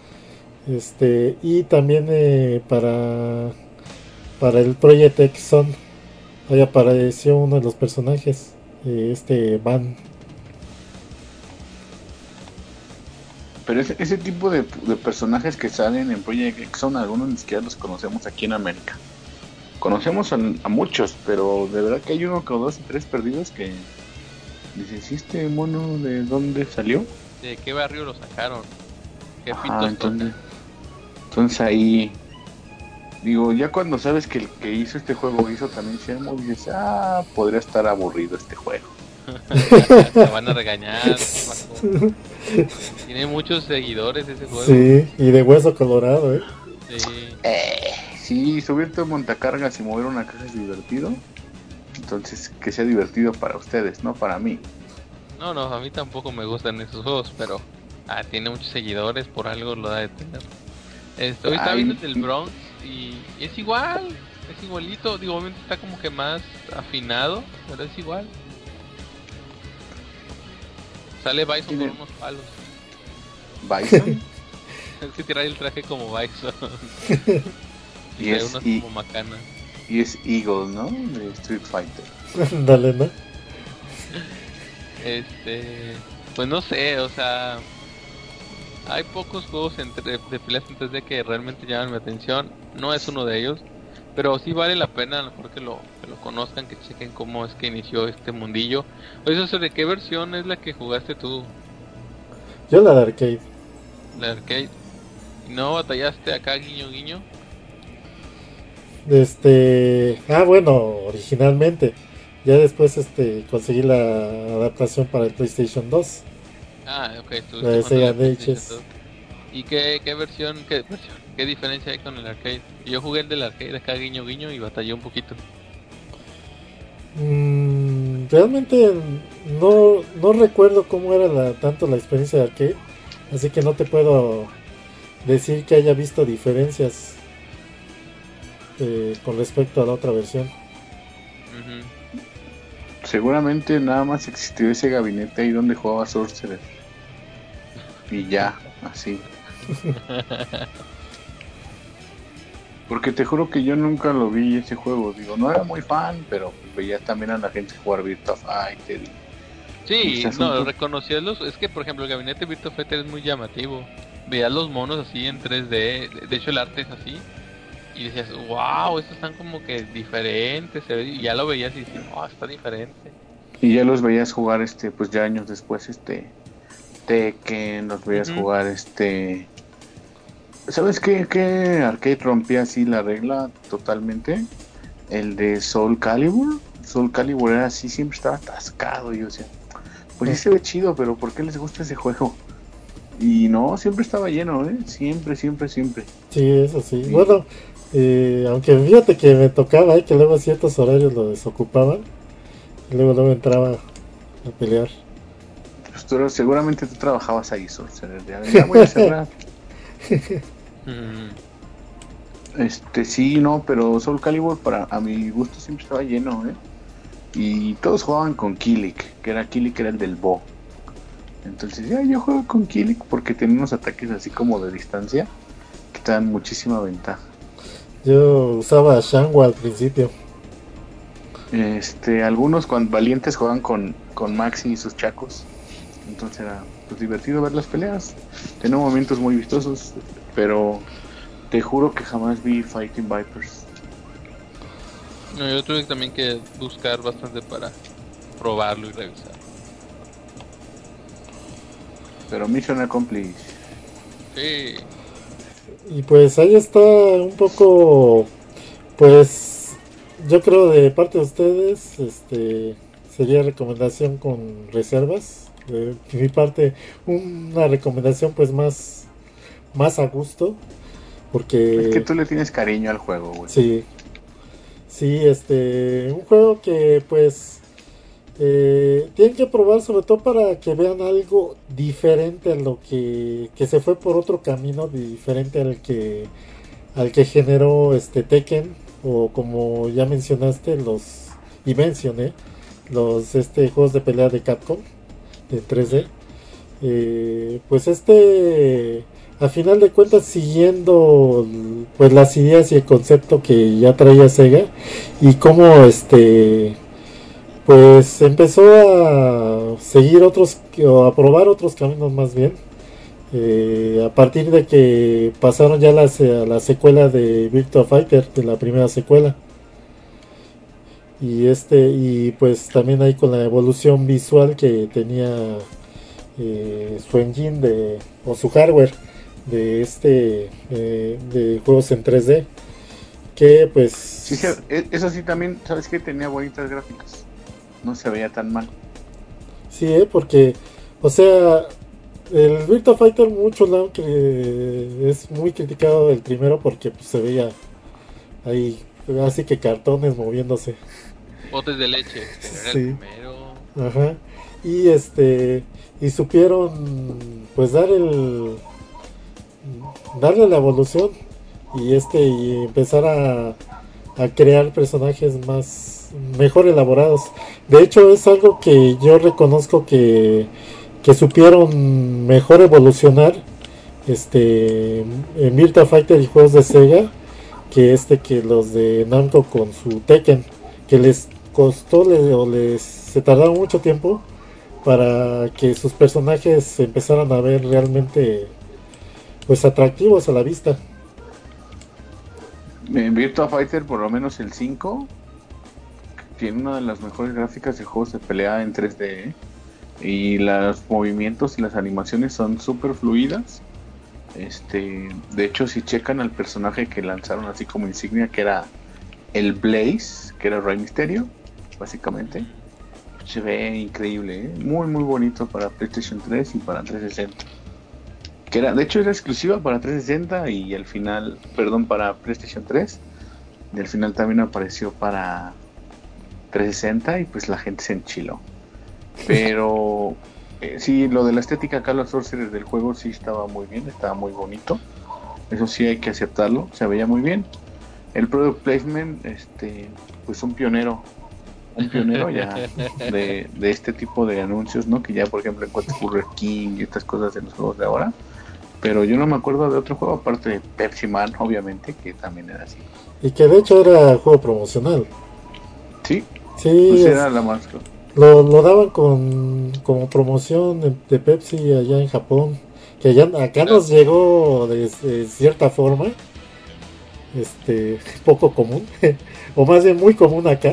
Y también para el Project X Zone ahí apareció uno de los personajes, Van. Pero ese tipo de personajes que salen en Project X Zone, algunos ni siquiera los conocemos aquí en América. Conocemos a muchos, pero de verdad que hay uno, o dos, tres perdidos que dices, ¿sí este mono de dónde salió? ¿De qué barrio lo sacaron? ¿Qué entonces ahí digo, ya cuando sabes que el que hizo este juego hizo también Shenmue, dices, podría estar aburrido este juego. Te van a regañar. Tiene muchos seguidores ese juego. Sí, y de hueso colorado, Sí, subirte un montacargas y mover una caja es divertido. Entonces, que sea divertido para ustedes, no para mí. No, a mí tampoco me gustan esos juegos, pero tiene muchos seguidores, por algo lo da de tener. Hoy está viendo el del Bronx y es igual, es igualito. Digo, obviamente está como que más afinado, pero es igual. Sale Bison con unos palos. ¿Bison? Es que trae el traje como Bison. y es unas como macanas. Y es Eagle, ¿no? De Street Fighter. Dale, ¿no? Pues no sé, o sea, hay pocos juegos de peleas en 3D que realmente llaman mi atención. No es uno de ellos, pero sí vale la pena a lo mejor que lo conozcan, que chequen cómo es que inició este mundillo. Oye, ¿sobre qué versión es la que jugaste tú? Yo la de arcade. La arcade. ¿Y no batallaste acá guiño guiño? Bueno, originalmente. Ya después conseguí la adaptación para el PlayStation 2. Ah, ok, La de estuviste Sega jugando el PlayStation Ages. 2. ¿Y qué diferencia hay con el arcade? Yo jugué el del arcade acá guiño guiño y batallé un poquito. Realmente no recuerdo cómo era tanto la experiencia de arcade. Así que no te puedo decir que haya visto diferencias con respecto a la otra versión. Ujú. Seguramente nada más existió ese gabinete ahí donde jugaba Sorcerer. Y ya, así. Porque te juro que yo nunca lo vi ese juego. Digo, no era muy fan, pero veía también a la gente jugar Virtua Fighter. Sí, Ese asunto. no, reconocías es que por ejemplo el gabinete Virtua Fighter es muy llamativo. Veías los monos así en 3D, de hecho el arte es así. Y decías, wow, estos están como que diferentes. Y ya lo veías y dices, oh, está diferente. Y ya los veías jugar, pues ya años después, Tekken, los veías Ujú. jugar, ¿Sabes qué arcade rompía así la regla totalmente? El de Soul Calibur. Soul Calibur era así, siempre estaba atascado. Y yo decía, pues sí se ve chido, pero ¿por qué les gusta ese juego? Y no, siempre estaba lleno, Siempre, siempre, siempre. Sí, eso sí. Y, Bueno, aunque fíjate que me tocaba, que luego a ciertos horarios lo desocupaban. Y luego entraba a pelear. pues seguramente tú trabajabas ahí, Sorcerer. Ya voy a cerrar. Mm. Sí, no, pero Soul Calibur a mi gusto siempre estaba lleno, Y todos jugaban con Kilik, que era el del Bo. Entonces ya yo juego con Kilik porque tiene unos ataques así como de distancia que te dan muchísima ventaja. Yo usaba Shangwa al principio. Algunos valientes juegan con Maxi y sus chacos. Entonces era pues divertido ver las peleas. Tenía momentos muy vistosos, pero te juro que jamás vi Fighting Vipers. No, yo tuve también que buscar bastante para probarlo y revisar. Pero Mission Accomplished. Sí. Y pues ahí está un poco, pues yo creo de parte de ustedes, sería recomendación con reservas. De mi parte, una recomendación pues más a gusto, Es que porque tú le tienes cariño al juego, güey. sí, un juego que pues tienen que probar sobre todo para que vean algo diferente a lo que se fue por otro camino diferente al que generó Tekken, o como ya mencionaste mencioné los juegos de pelea de Capcom de 3D. Pues a final de cuentas siguiendo pues las ideas y el concepto que ya traía Sega, y cómo pues empezó a seguir o a probar otros caminos más bien, a partir de que pasaron ya a la secuela de Virtua Fighter, de la primera secuela, y pues también ahí con la evolución visual que tenía su engine o su hardware de juegos en 3D, que pues Sí, eso sí también, ¿sabes qué? Tenía bonitas gráficas. No se veía tan mal. sí, porque o sea, el Virtua Fighter muchos lados que es muy criticado el primero porque pues, se veía ahí así que cartones moviéndose. Botes de leche, pero era el Sí. primero. Ajá. Y supieron pues darle la evolución y empezar a crear personajes mejor elaborados. De hecho es algo que yo reconozco que supieron mejor evolucionar en Virtua Fighter y juegos de Sega que los de Namco con su Tekken, que les costó se tardaron mucho tiempo para que sus personajes se empezaran a ver realmente pues atractivos a la vista. En Virtua Fighter, por lo menos el 5, tiene una de las mejores gráficas de juegos de pelea en 3D, ¿eh? Y los movimientos y las animaciones son súper fluidas. De hecho, si checan al personaje que lanzaron así como insignia, que era el Blaze, que era Rey Mysterio, básicamente, se ve increíble, ¿eh? Muy muy bonito para PlayStation 3 y para 360. Que era, de hecho era exclusiva para 360 y al final, perdón, para PlayStation 3, y al final también apareció para 360 y pues la gente se enchiló. Pero sí, lo de la estética acá, los sorcerers del juego sí estaba muy bien, estaba muy bonito. Eso sí hay que aceptarlo, se veía muy bien. El product placement, pues un pionero ya de este tipo de anuncios, ¿no? Que ya por ejemplo encuentras Burger King y estas cosas en los juegos de ahora. Pero yo no me acuerdo de otro juego aparte de Pepsi Man, obviamente, que también era así. Y que de hecho era juego promocional. Sí, Sí, pues era la más. lo daban como promoción de Pepsi allá en Japón. Que allá, acá nos llegó de cierta forma. Poco común. O más bien muy común acá.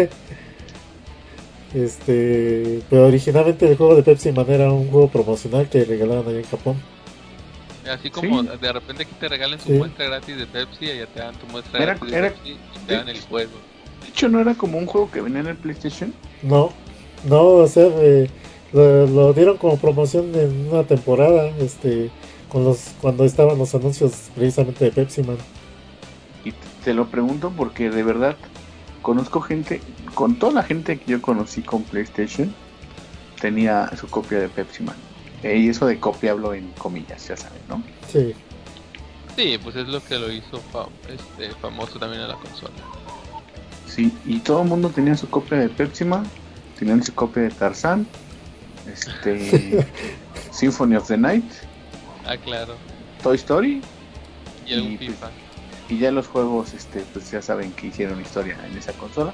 Pero originalmente el juego de Pepsi Man era un juego promocional que regalaban allá en Japón. Así como Sí. de repente que te regalen su Sí. muestra gratis de Pepsi, allá te dan tu muestra gratis de Pepsi y te dan el juego. De hecho, no era como un juego que venía en el PlayStation. No, o sea, lo dieron como promoción en una temporada, cuando estaban los anuncios precisamente de Pepsi Man. Y te lo pregunto porque de verdad conozco gente, con toda la gente que yo conocí con PlayStation, tenía su copia de Pepsi Man. Y eso de copia hablo en comillas, ya saben, ¿no? Sí, Sí, pues es lo que lo hizo famoso también a la consola. Sí, y todo el mundo tenía su copia de Pepsi Man, tenían su copia de Tarzán, Symphony of the Night, Ah, claro. Toy Story, Y algún Y, pues, FIFA. y ya los juegos, pues ya saben que hicieron historia en esa consola.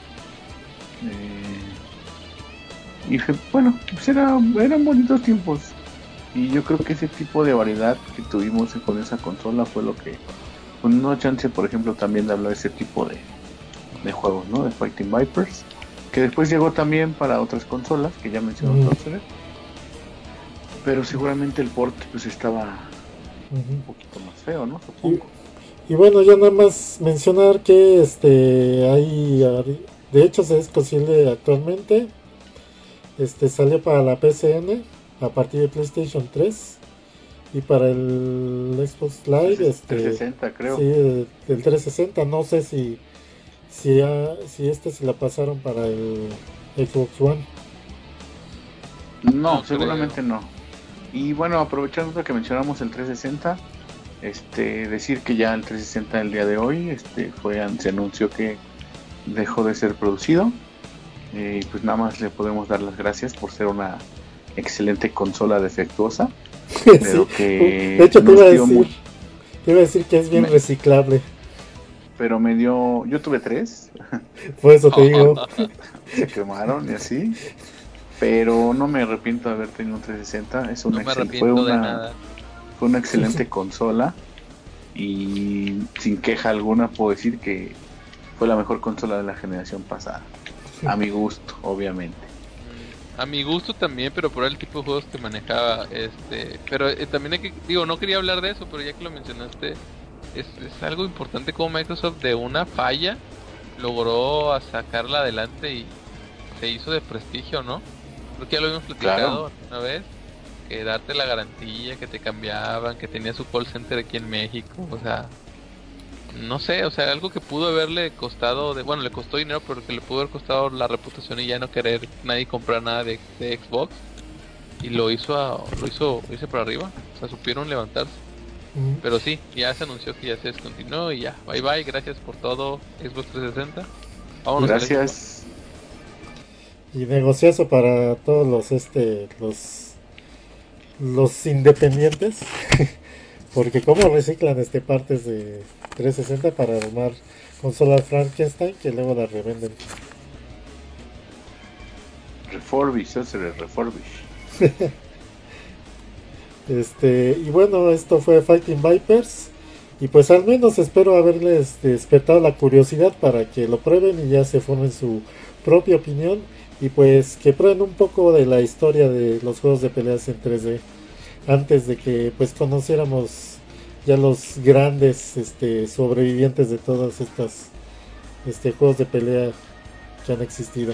Y bueno, pues eran bonitos tiempos. Y yo creo que ese tipo de variedad que tuvimos con esa consola fue lo que, pues no chance, por ejemplo, también de hablar de ese tipo de juegos, ¿no? De Fighting Vipers, que después llegó también para otras consolas, que ya mencionó Torcer, pero seguramente el port pues estaba un poquito más feo, ¿no? Supongo. Y bueno, ya nada más mencionar que de hecho se es posible actualmente. Salió para la PCN a partir de PlayStation 3 y para el Xbox Live 360 creo. Sí, del 360. No sé si se la pasaron para el Xbox One. No, No seguramente creo. no. Y bueno, aprovechando que mencionamos el 360, decir que ya el 360 el día de hoy, se anunció que dejó de ser producido. Y pues nada más le podemos dar las gracias por ser una excelente consola defectuosa, pero Sí. que De hecho, te nos dio mucho, iba a decir que es bien reciclable. pero me dio, yo tuve 3, Por eso te digo. se quemaron y así, pero no me arrepiento de haber tenido un 360, No me arrepiento de nada. fue una excelente consola y sin queja alguna puedo decir que fue la mejor consola de la generación pasada, a mi gusto, obviamente. A mi gusto también, pero por el tipo de juegos que manejaba, pero también hay que, digo, no quería hablar de eso, pero ya que lo mencionaste, es algo importante como Microsoft de una falla logró sacarla adelante y se hizo de prestigio, ¿no? Creo que ya lo habíamos platicado una vez, que darte la garantía, que te cambiaban, que tenía su call center aquí en México, o sea, no sé, o sea, algo que pudo haberle costado, bueno, le costó dinero, pero que le pudo haber costado la reputación y ya no querer nadie comprar nada de Xbox, y lo hizo por arriba, o sea, supieron levantarse. Pero sí, ya se anunció que ya se descontinuó y ya, bye bye, gracias por todo Xbox 360. Vámonos. Gracias. Y negociazo para todos los independientes. Porque como reciclan partes de 360 para armar consolas Frankenstein que luego las revenden. Refurbish, eso es refurbish. Y bueno, esto fue Fighting Vipers. Y pues al menos espero haberles despertado la curiosidad para que lo prueben y ya se formen su propia opinión. Y pues que prueben un poco de la historia de los juegos de peleas en 3D. Antes de que pues conociéramos ya los grandes sobrevivientes de todas estas juegos de pelea que han existido.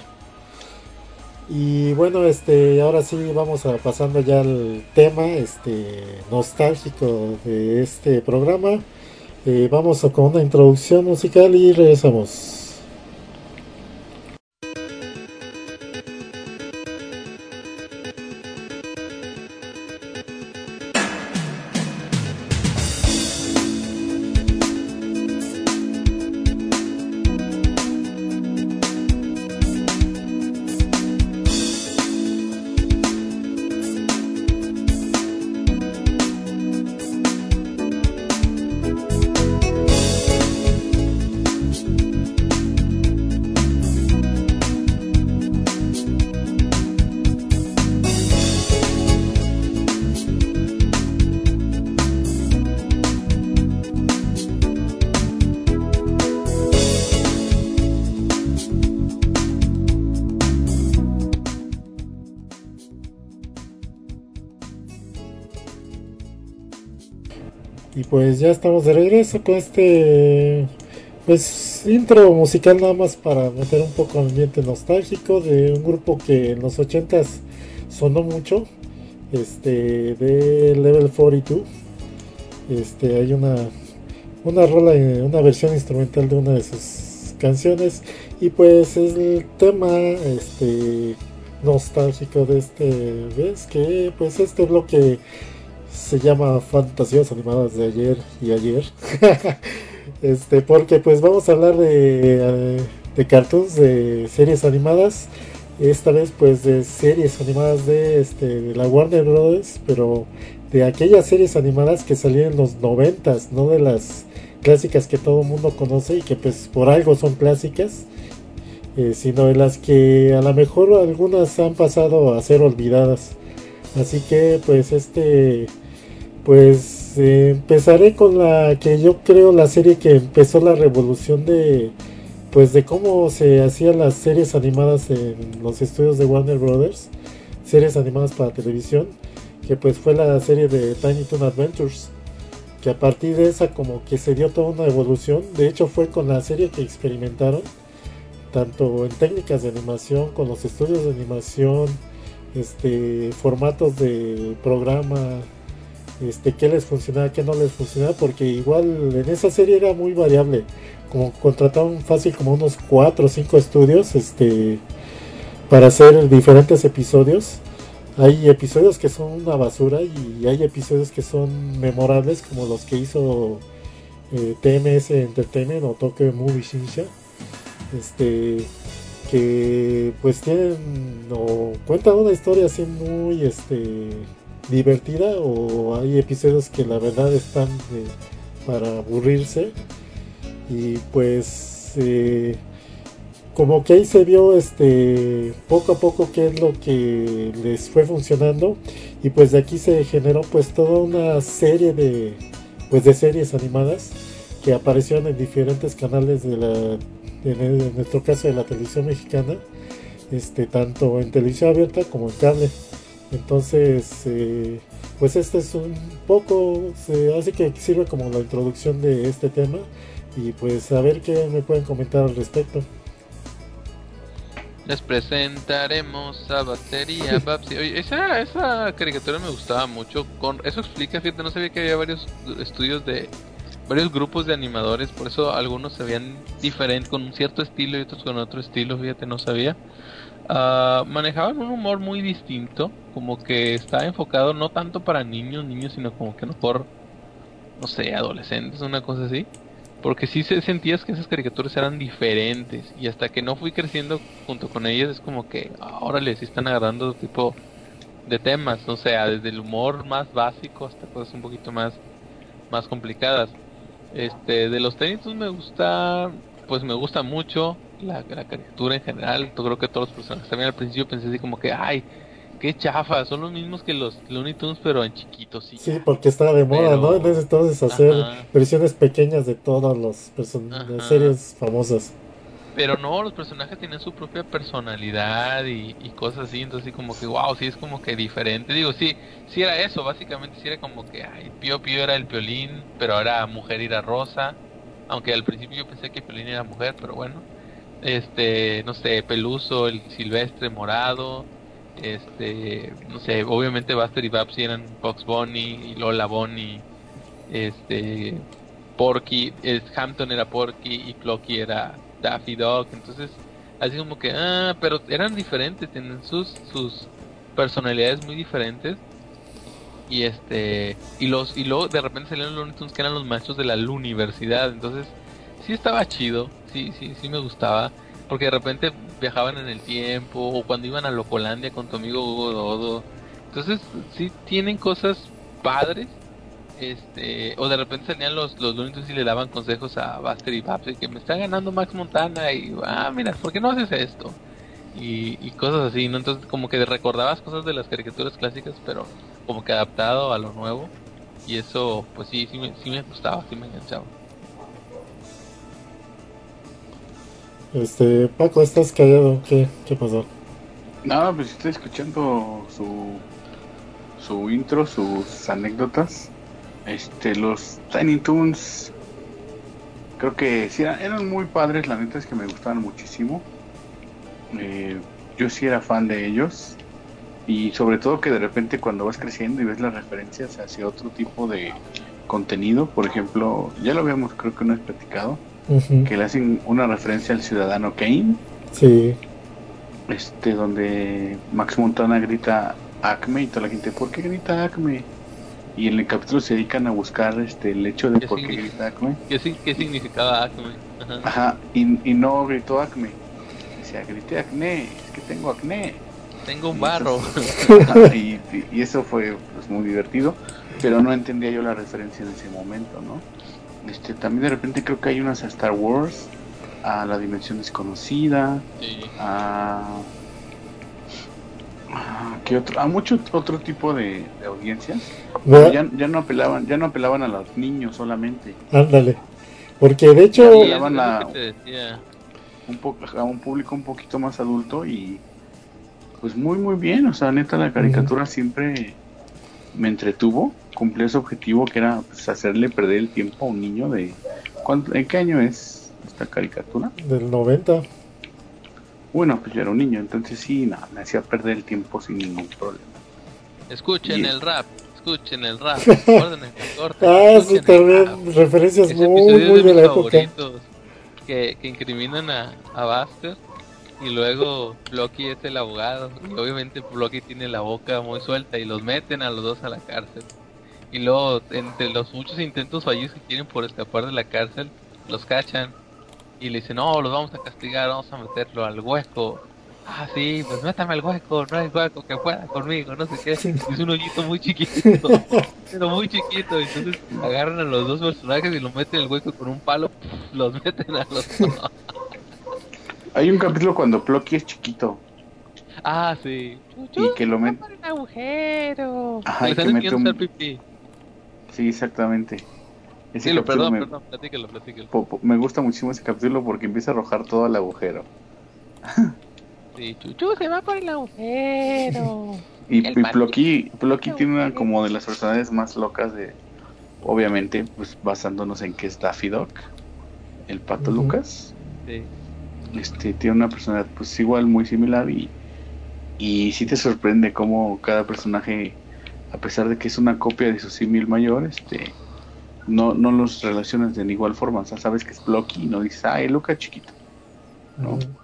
Y bueno, ahora sí vamos a pasando ya al tema nostálgico de este programa. Vamos con una introducción musical y regresamos. Y pues ya estamos de regreso con pues intro musical nada más para meter un poco al ambiente nostálgico de un grupo que en los 80s sonó mucho, de Level 42. Hay una rola, una versión instrumental de una de sus canciones y pues es el tema nostálgico de vez que pues este bloque se llama Fantasías Animadas de ayer y ayer. Porque pues vamos a hablar de cartoons, de series animadas. Esta vez pues de series animadas de la Warner Brothers, pero de aquellas series animadas que salían en los 90s, no de las clásicas que todo el mundo conoce y que pues por algo son clásicas, sino de las que a lo mejor algunas han pasado a ser olvidadas. Así que pues empezaré con la que yo creo la serie que empezó la revolución de cómo se hacían las series animadas en los estudios de Warner Brothers, series animadas para televisión, que pues fue la serie de Tiny Toon Adventures, que a partir de esa como que se dio toda una evolución. De hecho fue con la serie que experimentaron tanto en técnicas de animación, con los estudios de animación, formatos de programa, qué les funcionaba, qué no les funcionaba, porque igual en esa serie era muy variable, como contrataron fácil como unos 4 o 5 estudios para hacer diferentes episodios. Hay episodios que son una basura y hay episodios que son memorables, como los que hizo TMS Entertainment o Tokyo Movie Shinsha, que pues tienen o cuentan una historia así muy divertida, o hay episodios que la verdad están para aburrirse. Y pues como que ahí se vio poco a poco qué es lo que les fue funcionando, y pues de aquí se generó pues toda una serie de series animadas que aparecieron en diferentes canales en nuestro caso de la televisión mexicana, tanto en televisión abierta como en cable. Entonces pues es un poco, así que sirve como la introducción de este tema, y pues a ver qué me pueden comentar al respecto. Les presentaremos a Batería Babsi. Oye, esa caricatura me gustaba mucho. Eso explica, fíjate, no sabía que había varios estudios varios grupos de animadores, por eso algunos se veían diferentes, con un cierto estilo y otros con otro estilo, fíjate, no sabía. Manejaban un humor muy distinto, como que estaba enfocado no tanto para niños, sino como que mejor, no sé, adolescentes, una cosa así. Porque sí sentías que esas caricaturas eran diferentes, y hasta que no fui creciendo junto con ellas es como que, órale, sí están agarrando tipo de temas, o sea, desde el humor más básico hasta cosas un poquito más complicadas. De los Tiny Toons me gusta mucho la caricatura en general. Yo creo que todos los personajes, también al principio pensé así como que, ay, qué chafa, son los mismos que los Looney Tunes, pero en chiquitos, sí. Sí, porque estaba de moda, Pero, ¿no? En ese entonces hacer ajá, versiones pequeñas de todas las ajá. series famosas. Pero no, los personajes tienen su propia personalidad y cosas así, entonces sí como que wow, sí es como que diferente. Digo, sí era eso, básicamente sí era como que ay, Pío Pío era el Piolín, pero ahora mujer era Rosa. Aunque al principio yo pensé que Piolín era mujer, pero bueno. No sé, Peluso, el Silvestre morado. No sé, obviamente Buster y Babsy eran Bugs Bunny y Lola Bunny. Este, Porky, Hampton era Porky y Flocky era Daffy Dog, entonces así como que, pero eran diferentes, tienen sus personalidades muy diferentes y luego de repente salieron los Looney Tunes que eran los maestros de la universidad, entonces sí estaba chido, sí me gustaba, porque de repente viajaban en el tiempo o cuando iban a Locolandia con tu amigo Hugo Dodo, entonces sí tienen cosas padres. O de repente salían los Looney Tunes y le daban consejos a Buster y Babs de que me está ganando Max Montana y mira, ¿por qué no haces esto? Y cosas así, ¿no? Entonces como que recordabas cosas de las caricaturas clásicas, pero como que adaptado a lo nuevo. Y eso, pues sí me gustaba, sí me enganchaba. Paco, estás callado, ¿qué pasó? No, pues estoy escuchando su intro, sus anécdotas. Los Tiny Toons, creo que sí eran muy padres, la neta es que me gustaban muchísimo. Yo sí era fan de ellos. Y sobre todo que de repente cuando vas creciendo y ves las referencias hacia otro tipo de contenido, por ejemplo, ya lo habíamos creo que una vez platicado, Ujú. que le hacen una referencia al Ciudadano Kane, Sí. donde Max Montana grita Acme y toda la gente, ¿por qué grita Acme? Y en el capítulo se dedican a buscar el hecho de ¿Qué, por qué grita Acme. qué significaba Acme? Ajá. Ajá, y no gritó Acme, decía, grité acné, es que tengo acné. Tengo un Y eso, barro. ajá, y eso fue pues, muy divertido, pero no entendía yo la referencia en ese momento, ¿no? También de repente creo que hay unas a Star Wars, a La Dimensión Desconocida, Sí. ¿qué otro? A mucho otro tipo de audiencias, pero Ve- ya no apelaban a los niños solamente, Ándale. Porque de ya hecho, Sí, es apelaban lo que a te decía. a un público un poquito más adulto y pues muy muy bien, o sea, neta la ujú, caricatura siempre me entretuvo, cumplió su objetivo que era pues, hacerle perder el tiempo a un niño de... ¿En qué año es esta caricatura? del 90. Bueno, pues yo era un niño, entonces sí, nada, me hacía perder el tiempo sin ningún problema. Escuchen Y el rap, escuchen el rap. Órdenes de corte, Ah, sí, escuchen el rap. también referencias Ese muy, episodio es muy de de mis la época. favoritos. Que incriminan a Buster y luego Flocky es el abogado. Y obviamente Flocky tiene la boca muy suelta y los meten a los dos a la cárcel. Y luego, entre los muchos intentos fallidos que tienen por escapar de la cárcel, los cachan y le dicen, no, los vamos a castigar, vamos a meterlo al hueco. Ah, sí, pues métame al hueco, no hay hueco que pueda conmigo, no sé qué. Y es un hoyito muy chiquito, pero muy chiquito. Entonces agarran a los dos personajes y los meten en el hueco con un palo, los meten a los dos. hay un capítulo cuando Plucky es chiquito Ah, sí. Chuchu, y que se lo va met... por el agujero. Que Ajá, le y que están mete enseñando a hacer un... pipí. Sí, exactamente. Ese Dilo, capítulo perdón, platícalo. me gusta muchísimo ese capítulo porque empieza a arrojar todo al agujero. Sí, Chuchu se va por el agujero. Y, El y patito Plucky del tiene una agujero. como de las personalidades más locas de... Obviamente, pues basándonos en que es Daffy Duck, el pato Ujú. Lucas. Sí. Tiene una personalidad pues igual muy similar y sí te sorprende cómo cada personaje, a pesar de que es una copia de su símil mayor, no los relacionas de igual forma. O sea, sabes que es Blocky y no dices, ay, Luca chiquito, ¿no? Ujú.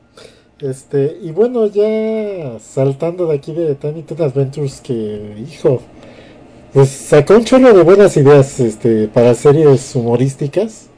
Y bueno, ya saltando de aquí de Tiny Toon Adventures, que, hijo, pues sacó un chorro de buenas ideas, para series humorísticas.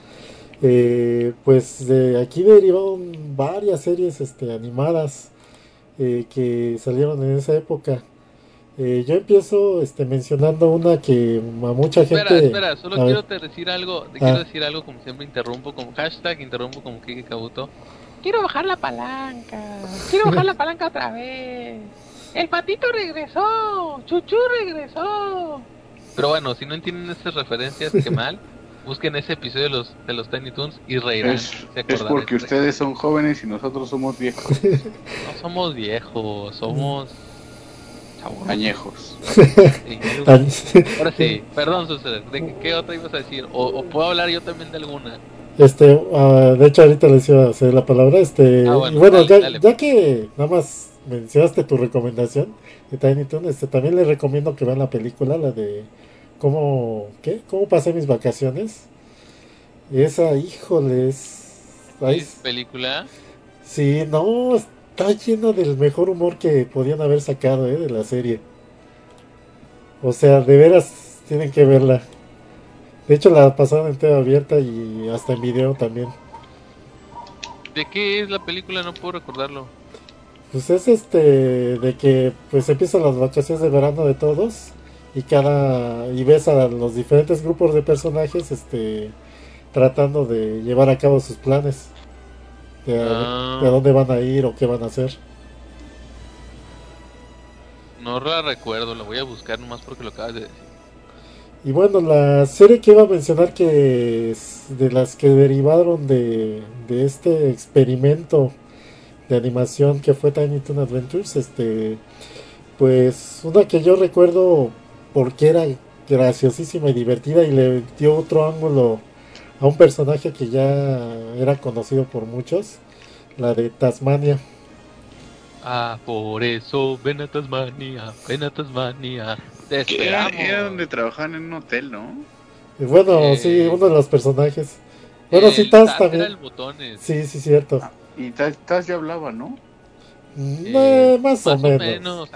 Pues de aquí derivaron varias series, animadas, que salieron en esa época. Yo empiezo, mencionando una que a mucha gente, Espera, solo a ver, quiero te decir algo, te quiero ah, decir algo como siempre interrumpo, como hashtag interrumpo como Kike Kabuto. Quiero bajar la palanca otra vez. ¡El patito regresó! ¡Chuchu regresó! Pero bueno, si no entienden estas referencias, qué mal. Busquen ese episodio de los Tiny Toons y reirán. Es porque ustedes son jóvenes y nosotros somos viejos. No somos viejos, somos chavos. Añejos. Sí, ahora sí, perdón, Suceder, ¿de qué otra ibas a decir? O puedo hablar yo también de alguna. De hecho ahorita les iba a hacer la palabra, Bueno, y bueno, dale. ya que nada más mencionaste tu recomendación de Tiny Toon, también les recomiendo que vean la película, la de cómo pasé mis vacaciones. Esa, híjole, ¿Es película? sí, no, está lleno del mejor humor que podían haber sacado, de la serie. O sea, de veras tienen que verla. De hecho la pasaron en TV abierta y hasta en video también. ¿De qué es la película? No puedo recordarlo. Pues es de que pues empiezan las vacaciones de verano de todos y ves a los diferentes grupos de personajes tratando de llevar a cabo sus planes de a dónde van a ir o qué van a hacer. No la recuerdo, la voy a buscar nomás porque lo acabas de decir. Y bueno, la serie que iba a mencionar que es de las que derivaron de este experimento de animación que fue Tiny Toon Adventures, pues una que yo recuerdo porque era graciosísima y divertida y le dio otro ángulo a un personaje que ya era conocido por muchos, la de Tasmania. Ah, por eso, ven a Tasmania, ven a Tasmania. Te Era esperamos. donde trabajaban en un hotel, ¿no? Y bueno, sí, uno de los personajes. Bueno, sí, Taz Taz también. era el botones. Sí, cierto. Y Taz ya hablaba, ¿no? Más o menos.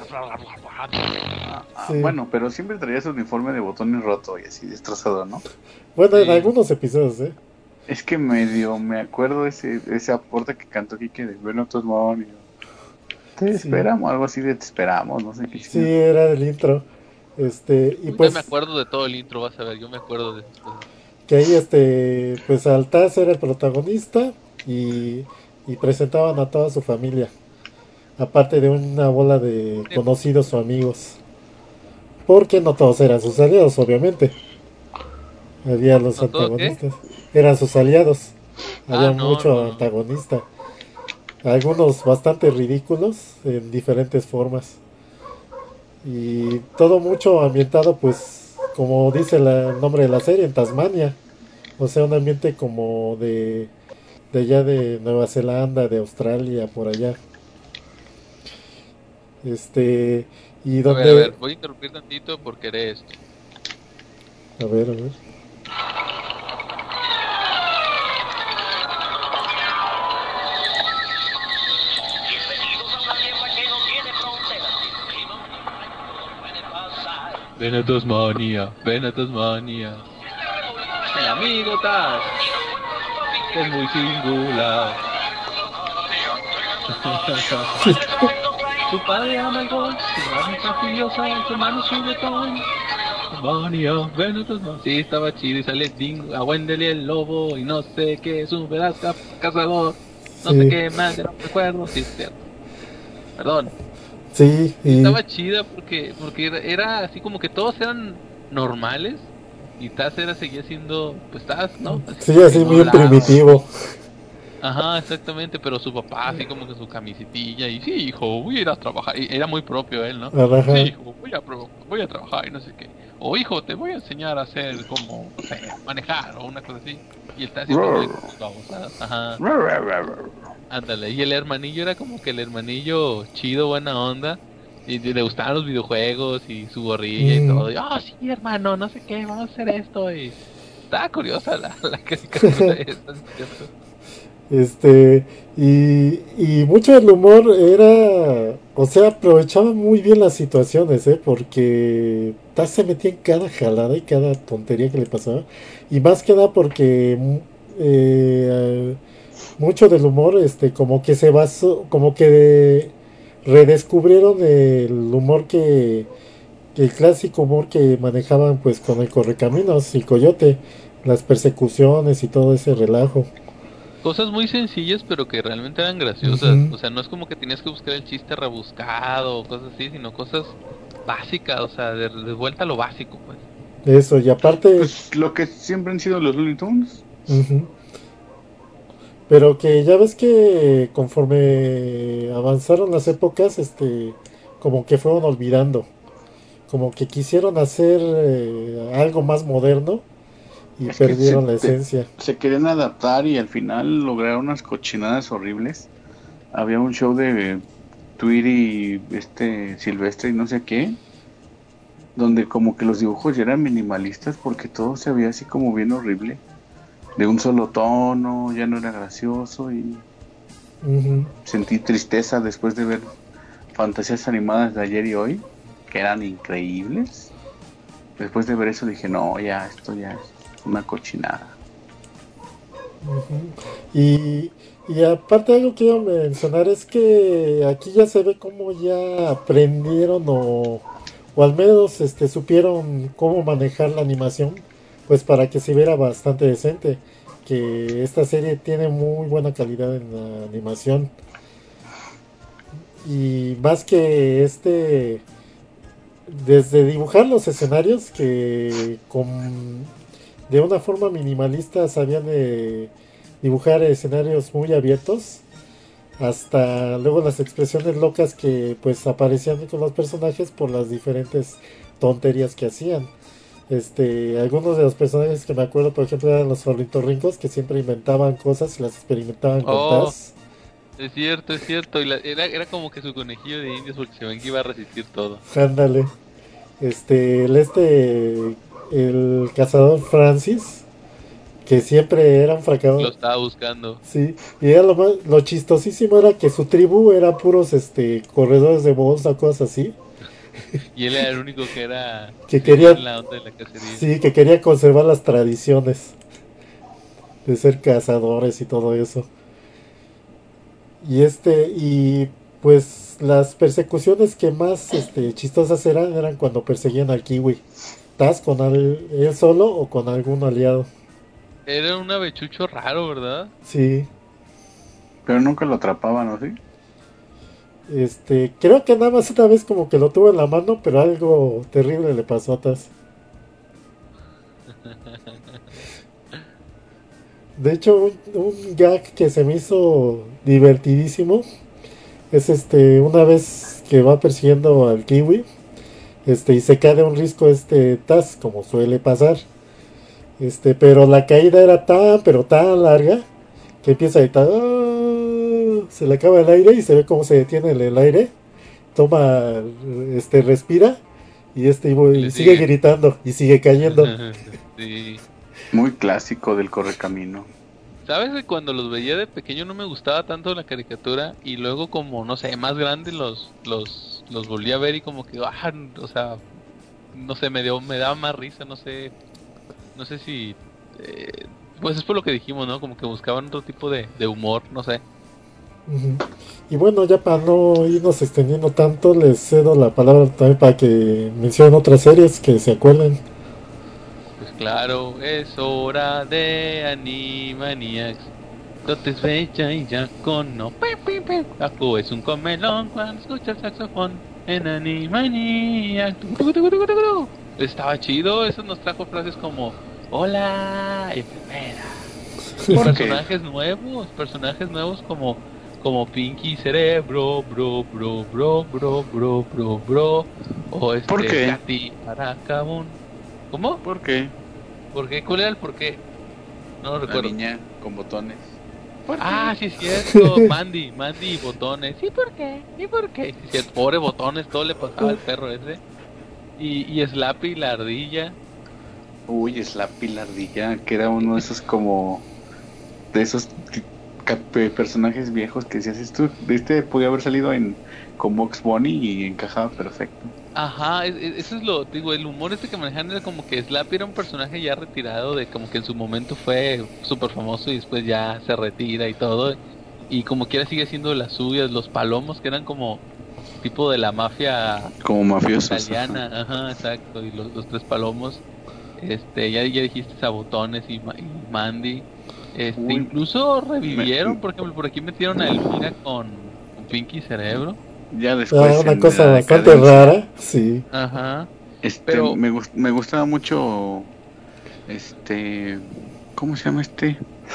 Sí. Bueno, pero siempre traía su uniforme de botones roto y así destrozado, ¿no? Bueno, sí. En algunos episodios, Es que me acuerdo ese aporte que cantó Kike de Bueno Tasmania. Te esperamos, algo así de te esperamos, no sé qué. Sí, era el intro. Y pues me acuerdo de todo el intro, vas a ver, yo me acuerdo de esas cosas. Que ahí pues Altaz era el protagonista y presentaban a toda su familia. Aparte de una bola de conocidos o amigos. Porque no todos eran sus aliados, obviamente. Había los antagonistas. Eran sus aliados. Había mucho antagonista. Algunos bastante ridículos en diferentes formas. Y todo mucho ambientado, pues, como dice el nombre de la serie, en Tasmania. O sea, un ambiente como de allá de Nueva Zelanda, de Australia, por allá. Y donde... A ver, voy a interrumpir tantito porque haré esto. A ver. Ven a Tasmania, ven a Tasmania. El amigo Taz es muy singular. Su padre ama el golf, su madre es fastidiosa, su hermano es juguetón. Tasmania, ven a Tasmania. Sí, estaba chido y sale Dingo, a Wendell y el lobo y no sé qué, es un veraz cazador. No sé qué más, no recuerdo. Sí, es cierto. Perdón. Sí, estaba chida porque era así como que todos eran normales y Taz seguía siendo pues Taz, ¿no? Así muy primitivo. Ajá, exactamente, pero su papá así como que su camisitilla y sí, hijo, voy a ir a trabajar. Y era muy propio él, ¿no? Ajá. Sí, hijo, voy a trabajar y no sé qué. O hijo, te voy a enseñar a hacer como, no sé, manejar o una cosa así. Y el Taz siempre ajá. Ándale, y el hermanillo era como que el hermanillo chido, buena onda. Y le gustaban los videojuegos y su gorrilla y todo. Y, sí, hermano, no sé qué, vamos a hacer esto. Y estaba curiosa la caricatura esta, ¿cierto? Y mucho del humor era, o sea, aprovechaba muy bien las situaciones, porque Taz se metía en cada jalada y cada tontería que le pasaba. Y más que nada porque mucho del humor, como que se basó, como que redescubrieron el humor el clásico humor que manejaban pues con el Correcaminos y Coyote, las persecuciones y todo ese relajo. Cosas muy sencillas, pero que realmente eran graciosas. Ujú. O sea, no es como que tenías que buscar el chiste rebuscado o cosas así, sino cosas básicas, o sea, de vuelta a lo básico, pues. Eso, y aparte, Pues lo que siempre han sido los Looney Tunes. ujú, pero que ya ves que conforme avanzaron las épocas, como que fueron olvidando, como que quisieron hacer algo más moderno y Es que perdieron la esencia. se querían adaptar y al final lograron unas cochinadas horribles. Había un show de Tweety, Silvestre y no sé qué, donde como que los dibujos ya eran minimalistas porque todo se veía así como bien horrible, de un solo tono, ya no era gracioso y Ujú, sentí tristeza después de ver fantasías animadas de ayer y hoy, que eran increíbles. Después de ver eso dije, no, ya, esto ya es una cochinada. ujú. Y aparte algo que iba a mencionar es que aquí ya se ve como ya aprendieron o al menos supieron cómo manejar la animación, pues para que se viera bastante decente. Que esta serie tiene muy buena calidad en la animación. Y más que desde dibujar los escenarios que de una forma minimalista sabían dibujar escenarios muy abiertos, hasta luego las expresiones locas que pues aparecían con los personajes por las diferentes tonterías que hacían. Algunos de los personajes que me acuerdo, por ejemplo, eran los ornitorrincos que siempre inventaban cosas y las experimentaban con Oh, Taz. es cierto, es cierto. Y era como que su conejillo de indios porque se ven que iba a resistir todo. Ándale. Este, el este, el cazador Francis, que siempre era un Lo fracaso. estaba buscando. Sí, y era lo chistosísimo era que su tribu era puros corredores de bolsa, cosas así, Y él era el único que era, que seguía quería, en la onda de la cacería. sí, que quería conservar las tradiciones de ser cazadores y todo eso. Y pues las persecuciones que más chistosas eran cuando perseguían al kiwi. ¿Estás con él solo o con algún aliado? Era un avechucho raro, ¿verdad? Sí, Pero nunca lo atrapaban, ¿no? ¿Sí? creo que nada más una vez como que lo tuvo en la mano, pero algo terrible le pasó a Taz. De hecho, un gag que se me hizo divertidísimo es una vez que va persiguiendo al kiwi, y se cae de un risco Taz, como suele pasar. Pero la caída era tan, pero tan larga que empieza a gritar, "Ah", se le acaba el aire y se ve cómo se detiene en el aire, toma, respira Y y le sigue sigue. gritando y sigue cayendo. Sí. Muy clásico del correcamino. ¿Sabes que cuando los veía de pequeño no me gustaba tanto la caricatura y luego como, no sé, más grande los volví a ver y como que, o sea, no sé, me daba más risa, no sé si, eh, pues es por lo que dijimos, ¿no? Como que buscaban otro tipo de humor, no sé. Ujú. Y bueno, ya para no irnos extendiendo tanto, les cedo la palabra también para que mencionen otras series que se acuerden. Pues claro, es hora de Animaniacs. Totes bella y ya con no. Paco es un comelón cuando escucha el saxofón en Animaniacs. Estaba chido, eso nos trajo frases como hola, enfermera. Y ¿Por qué? personajes nuevos como Pinky Cerebro, bro, o ¿Por qué? Katy Aracabón. ¿Cómo? ¿Por qué? ¿Por qué? ¿Cuál era el por qué? No lo La recuerdo. niña con botones. ¿Por Ah, qué? sí es cierto, Mandy y Botones. ¿Y por qué? ¿Y por qué? Sí, es cierto, pobre Botones, todo le pasaba al perro ese. Y Slappy la ardilla. Uy, Slappy la ardilla, que era uno de esos como de esos personajes viejos que decías esto, podía haber salido en como Bugs Bunny y encajaba perfecto. Ajá, eso es lo, digo, el humor que manejan era como que Slappy era un personaje ya retirado de como que en su momento fue súper famoso y después ya se retira y todo. Y como quiera sigue siendo las suyas, los palomos que eran como tipo de la mafia Como mafiosos, ajá. italiana, ajá, exacto, y los tres palomos, ya dijiste Sabotones y Mandy, Uy, Incluso revivieron, por ejemplo, por aquí metieron a Elvira con Pinky Cerebro. ya después Una en cosa la bastante decadencia, rara, sí. Ajá. Pero, me gustaba mucho, ¿cómo se llama este?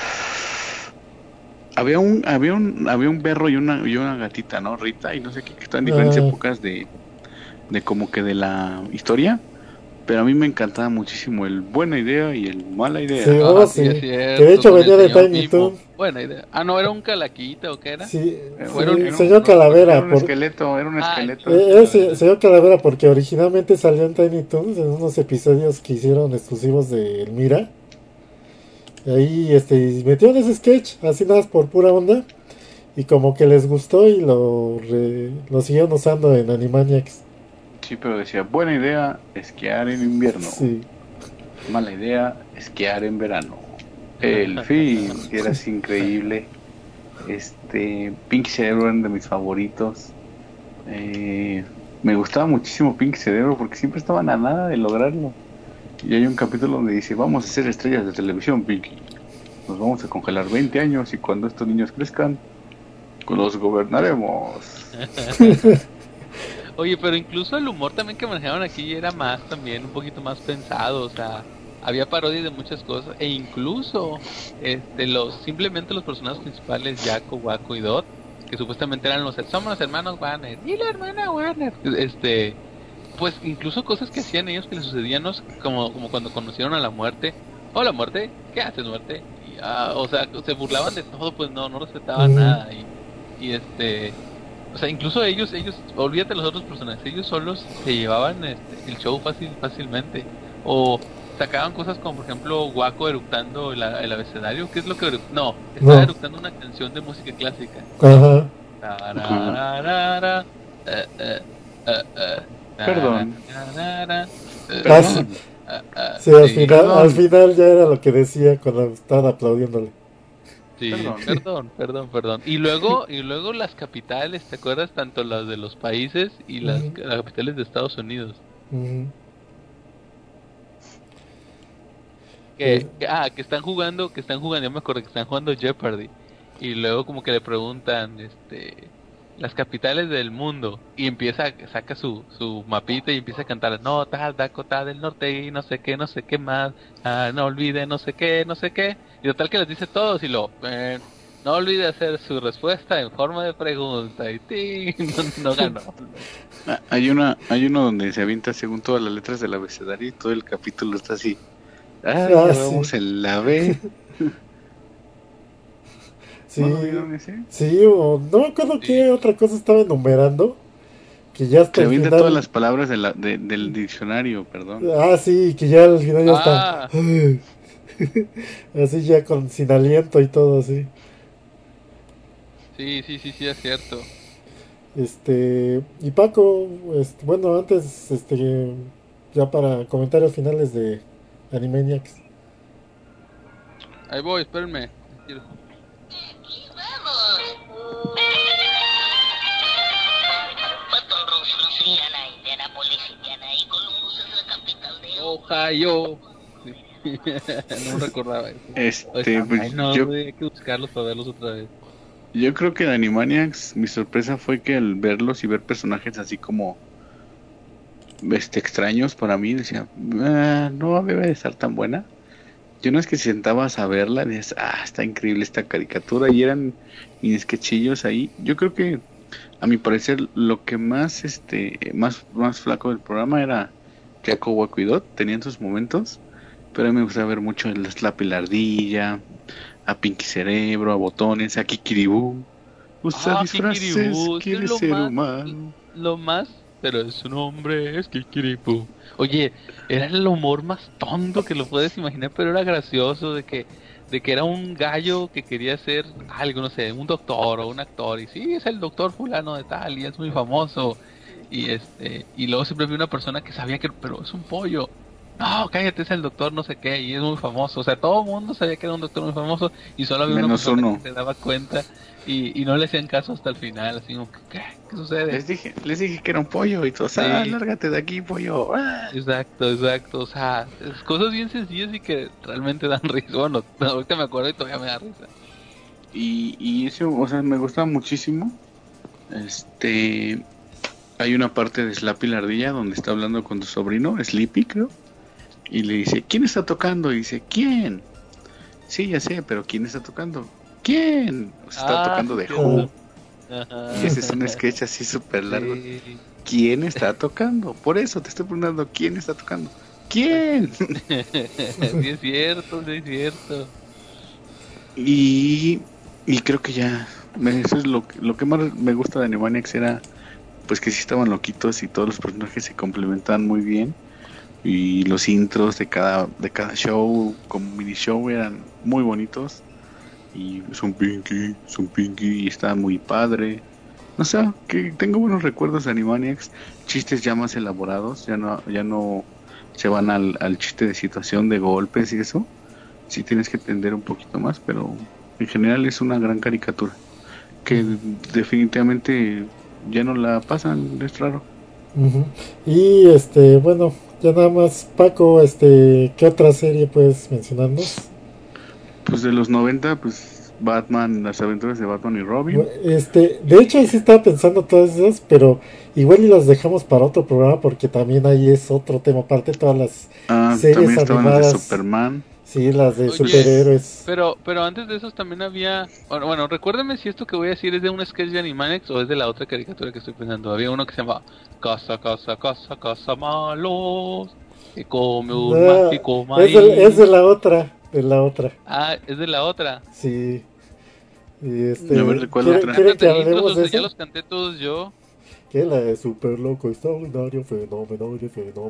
Había un perro y una gatita, ¿no? Rita y no sé qué, que están en diferentes Ah, épocas de como que de la historia. Pero a mí me encantaba muchísimo el buena idea y el mala sí, idea. oh, sí, es sí. Que de cierto, hecho con el venía de señor Tiny Mimo. Toon. Buena idea. Ah, no, era un calaquita o qué era. Sí, Fueron, señor Era Calavera. un esqueleto, era un ah, el esqueleto. señor Ese Calavera. señor Calavera porque originalmente salió en Tiny Toons en unos episodios que hicieron exclusivos de Elmira. Ahí metieron ese sketch, así nada más por pura onda. Y como que les gustó y lo siguieron usando en Animaniacs. Sí, pero decía, buena idea, esquiar en invierno. Sí. Mala idea, esquiar en verano. El fin, que era así increíble. Pinky Cerebro era de mis favoritos. Me gustaba muchísimo Pinky Cerebro porque siempre estaban a nada de lograrlo. Y hay un capítulo donde dice, vamos a ser estrellas de televisión, Pinky. Nos vamos a congelar 20 años y cuando estos niños crezcan, los gobernaremos. Oye, pero incluso el humor también que manejaban aquí era más también un poquito más pensado, o sea, había parodias de muchas cosas e incluso simplemente los personajes principales, Jaco, Waco y Dot, que supuestamente eran somos los hermanos Warner y la hermana Warner, pues incluso cosas que hacían ellos que les sucedían, ¿no? Como cuando conocieron a la muerte. Hola muerte, ¿qué haces muerte? Y, o sea, se burlaban de todo, pues no respetaban Ujú. nada o sea, incluso ellos, olvídate de los otros personajes, ellos solos se llevaban el show fácilmente. O sacaban cosas como, por ejemplo, Waco eructando el abecedario. ¿Qué es lo que no, estaba No. eructando una canción de música clásica. Ajá. Ajá. Tarararara, eh, eh, Perdón, tarararara, Ah, sí. perdón, Sí, sí, al perdón, final ya era lo que decía cuando estaban aplaudiéndole. sí, perdón. perdón. Y luego las capitales, ¿te acuerdas? Tanto las de los países y las Ujú, capitales de Estados Unidos. ujú. Eh, Que están jugando, yo me acuerdo que están jugando Jeopardy. Y luego como que le preguntan, las capitales del mundo. Y saca su mapita y empieza a cantar, no, tal, Dakota del Norte y no sé qué más. Ah, no olvide, no sé qué, no sé qué. Y total que les dice todos y no olvide hacer su respuesta en forma de pregunta. Y no ganó. Hay uno donde se avienta según todas las letras del abecedario y todo el capítulo está así. Ya sí. vamos en la B. ¿No lo Sí. vieron ese? Sí, no me acuerdo Sí. qué otra cosa estaba enumerando. Que ya hasta Se el avienta todas final. las palabras del diccionario, perdón. Ah, sí, que ya al final ya está. Ah, Así ya sin aliento y todo así. sí, es cierto. Y Paco, bueno, antes, ya para comentarios finales de Animaniacs. Ahí voy, espérenme. Ohio. Sí. No recordaba eso. Pues No, hay que buscarlos para verlos otra vez. yo creo que de Animaniacs mi sorpresa fue que al verlos y ver personajes así como extraños para mí decía, no debe de estar tan buena. Yo no es que si sentabas a verla, dices, está increíble esta caricatura y eran mis sketchillos ahí. Yo creo que a mi parecer lo que más más flaco del programa era Jaco Waco y Dot, tenían sus momentos, pero a mí me gustaba ver mucho a la Slappy la ardilla, a Pinky Cerebro, a Botones, a Kikiribú. Usa disfraces, Kikiribú, es que es quiere ser humano. lo más, pero su nombre es Kikiribú. Oye, era el humor más tonto que lo puedes imaginar, pero era gracioso de que era un gallo que quería ser algo, no sé, un doctor o un actor, y sí, es el doctor fulano de tal, y es muy famoso, y luego siempre había una persona que sabía pero es un pollo. no, cállate, es el doctor no sé qué, y es muy famoso. O sea, todo el mundo sabía que era un doctor muy famoso y solo había una Menos persona uno. que se daba cuenta y no le hacían caso hasta el final. Así como, ¿qué sucede? Les dije que era un pollo y todos, Sí. lárgate de aquí, pollo. ¡Ah! Exacto. O sea, es cosas bien sencillas y que realmente dan risa. Bueno, ahorita me acuerdo y todavía me da risa. Y eso, o sea, me gusta muchísimo. Hay una parte de Slappy la ardilla donde está hablando con tu sobrino, Sleepy, creo. Y le dice, ¿quién está tocando? Y dice, ¿quién? Sí, ya sé, pero ¿quién está tocando? ¿Quién? O sea, está tocando de Who. Ajá. Y ese es un sketch así súper largo. Sí. ¿Quién está tocando? Por eso te estoy preguntando, ¿quién está tocando? ¿Quién? Sí es cierto, sí es cierto. Y creo que ya, eso es lo que más me gusta de Animaniacs era, pues que sí estaban loquitos y todos los personajes se complementaban muy bien. Y los intros de cada show, como mini show, eran muy bonitos. Y son Pinky, y está muy padre. No sé, que tengo buenos recuerdos de Animaniacs, chistes ya más elaborados, ya no se van al chiste de situación, de golpes y eso. Sí tienes que entender un poquito más, pero en general es una gran caricatura que definitivamente ya no la pasan, es raro. Uh-huh. Y bueno, ya nada más, Paco, ¿qué otra serie puedes mencionarnos? Pues de los 90, pues Batman, las aventuras de Batman y Robin. De hecho, sí estaba pensando todas esas, pero igual y las dejamos para otro programa porque también ahí es otro tema aparte, todas las series También estaban las de animadas. Superman. Sí, las de Oye, superhéroes. Pero antes de esos también había... Bueno, recuérdame si esto que voy a decir es de un sketch de Animaniacs o es de la otra caricatura que estoy pensando. Había uno que se llamaba Casa malos, que come un No, mágico maíz. es de la otra, Ah, es de la otra. Sí. Y A ver, ¿de cuál otra? ¿quieren que Cántate intros, hablemos o de sea, ya eso? los canté todos yo. Que la de super loco, extraordinario, fenomenoide.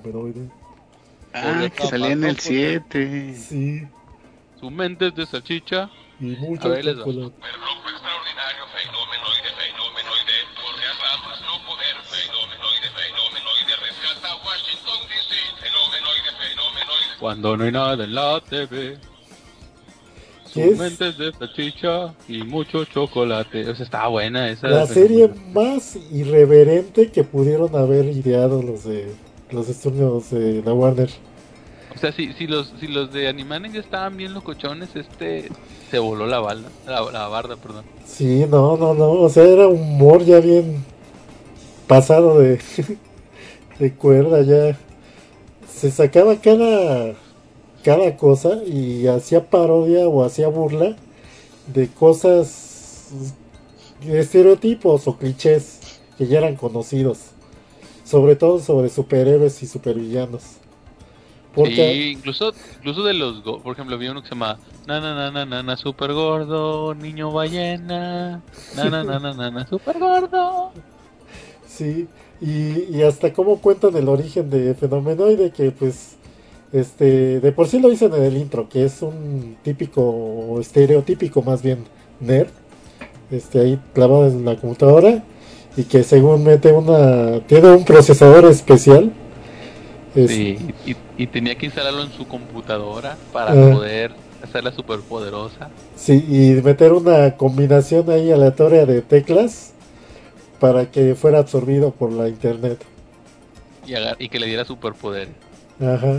Que salía en el 7. Sí, Su mente es de salchicha. y mucho A ver, les va. chocolate. Superloco, extraordinario, fenomenoide, corre a más no poder, fenomenoide, rescata a Washington DC, fenomenoide. Cuando no hay nada en la TV. Su ¿Qué es? mente es de salchicha y mucho chocolate. O sea, estaba buena esa. La serie más irreverente que pudieron haber ideado los estudios de la Warner. O sea, si los de Animaniacs ya estaban bien locochones, se voló la barda, perdón. Sí, no, o sea, era un humor ya bien pasado de, de cuerda, ya se sacaba cada cosa y hacía parodia o hacía burla de cosas, estereotipos o clichés que ya eran conocidos, sobre todo sobre superhéroes y supervillanos. Porque Sí, incluso de por ejemplo, había uno que se llama na super gordo, niño ballena, na super gordo. sí, y hasta cómo cuentan el origen de Fenomenoide, que pues de por sí lo dicen en el intro, que es un típico, o estereotípico más bien, nerd, ahí clavado en la computadora, y que según tiene un procesador especial. Sí, y tenía que instalarlo en su computadora para poder hacerla super poderosa. Sí, y meter una combinación ahí aleatoria de teclas para que fuera absorbido por la internet. Y que le diera superpoder. Ajá.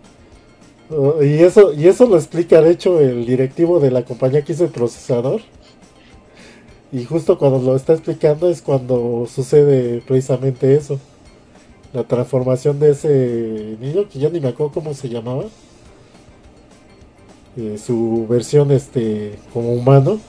Y eso lo explica de hecho el directivo de la compañía que hizo el procesador. Y justo cuando lo está explicando es cuando sucede precisamente eso. La transformación de ese niño, que ya ni me acuerdo cómo se llamaba. Su versión como humano.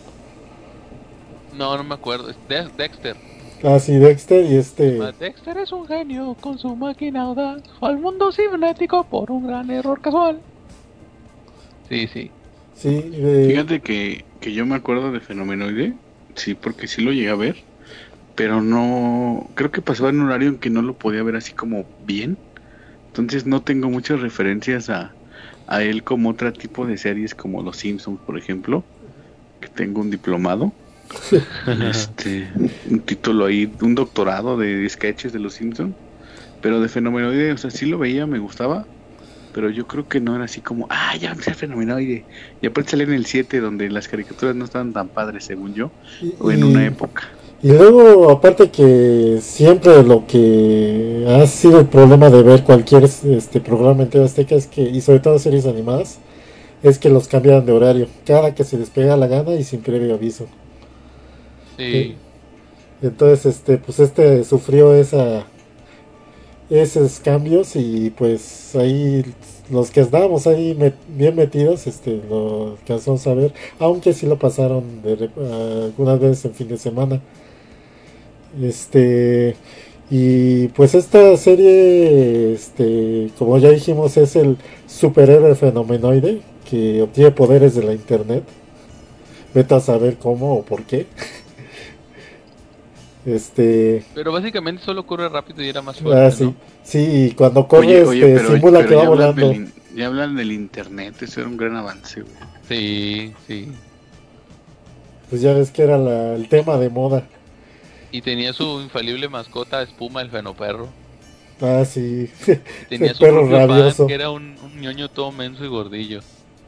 No me acuerdo. Es Dexter. Ah, sí, Dexter y Dexter es un genio con su máquina audaz. Al mundo cibernético por un gran error casual. Sí. Sí, Fíjate que yo me acuerdo de Fenomenoide, sí, porque sí lo llegué a ver, pero no, creo que pasaba en un horario en que no lo podía ver así como bien, entonces no tengo muchas referencias a él como otro tipo de series como Los Simpsons, por ejemplo, que tengo un diplomado, un título ahí, un doctorado de sketches de Los Simpsons, pero de Fenomenoide, o sea, sí lo veía, me gustaba, pero yo creo que no era así como, ya vamos a ser Fenomenoide. Y aparte salió en el 7, donde las caricaturas no estaban tan padres, según yo, o en una época. Y luego, aparte que siempre lo que ha sido el problema de ver cualquier programa en TV Azteca es que, y sobre todo series animadas, es que los cambiaban de horario, cada que se les pega la gana y sin previo aviso. Sí. Entonces, pues sufrió esos cambios y pues ahí los que estábamos ahí bien metidos, lo alcanzamos a ver, aunque sí lo pasaron algunas veces en fin de semana. Y pues esta serie, como ya dijimos, es el superhéroe fenomenoide que obtiene poderes de la internet. Vete a saber cómo o por qué. Pero básicamente solo corre rápido y era más fuerte, sí, ¿no? sí, y cuando corre, simula que va volando. Ya hablan del internet, eso era un gran avance, güey. Sí, sí. Pues ya ves que era el tema de moda. Y tenía su infalible mascota Espuma, el fenoperro. Ah, sí. Y tenía el su perro propio rabioso. fan, que era un ñoño todo menso y gordillo.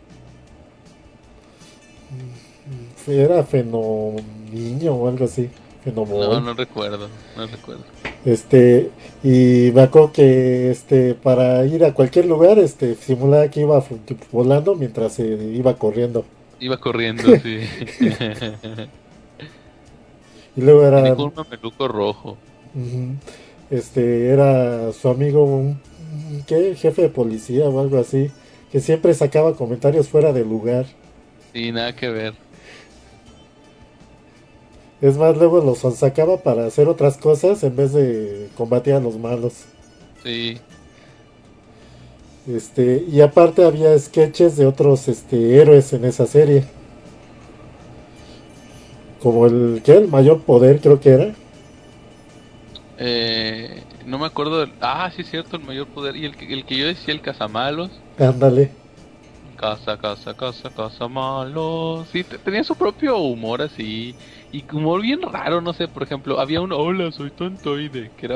Era Fenomiño o algo así. Fenomón. No recuerdo. Y me acuerdo que para ir a cualquier lugar, simulaba que iba volando mientras iba corriendo. Iba corriendo, sí. Y luego era. Tenía un mameluco rojo. Era su amigo, ¿qué? Jefe de policía o algo así, que siempre sacaba comentarios fuera de lugar. Sí, nada que ver. Es más, luego los sacaba para hacer otras cosas en vez de combatir a los malos. Sí. Y aparte había sketches de otros héroes en esa serie. Como el mayor poder, creo que era. No me acuerdo sí, es cierto, el mayor poder. Y el que yo decía, el cazamalos. Ándale. Casa malos. Sí, tenía su propio humor así. Y humor bien raro, no sé, por ejemplo, había uno, hola, soy tontoide, que era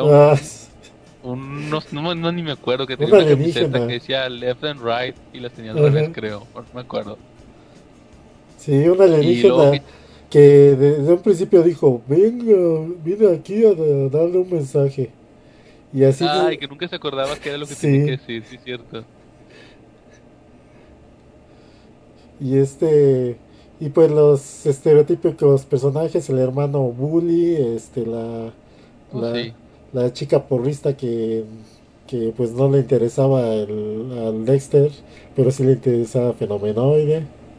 no, ni me acuerdo, que tenía una camiseta que decía left and right y las tenía al revés, creo, no me acuerdo. Sí, un alienígena que desde un principio dijo, vine aquí a darle un mensaje. Y así y que nunca se acordaba qué era lo que tenía que decir, sí, cierto. Y pues los estereotípicos personajes, el hermano bully, la chica porrista que pues no le interesaba al Dexter, pero sí le interesaba Fenomenoide.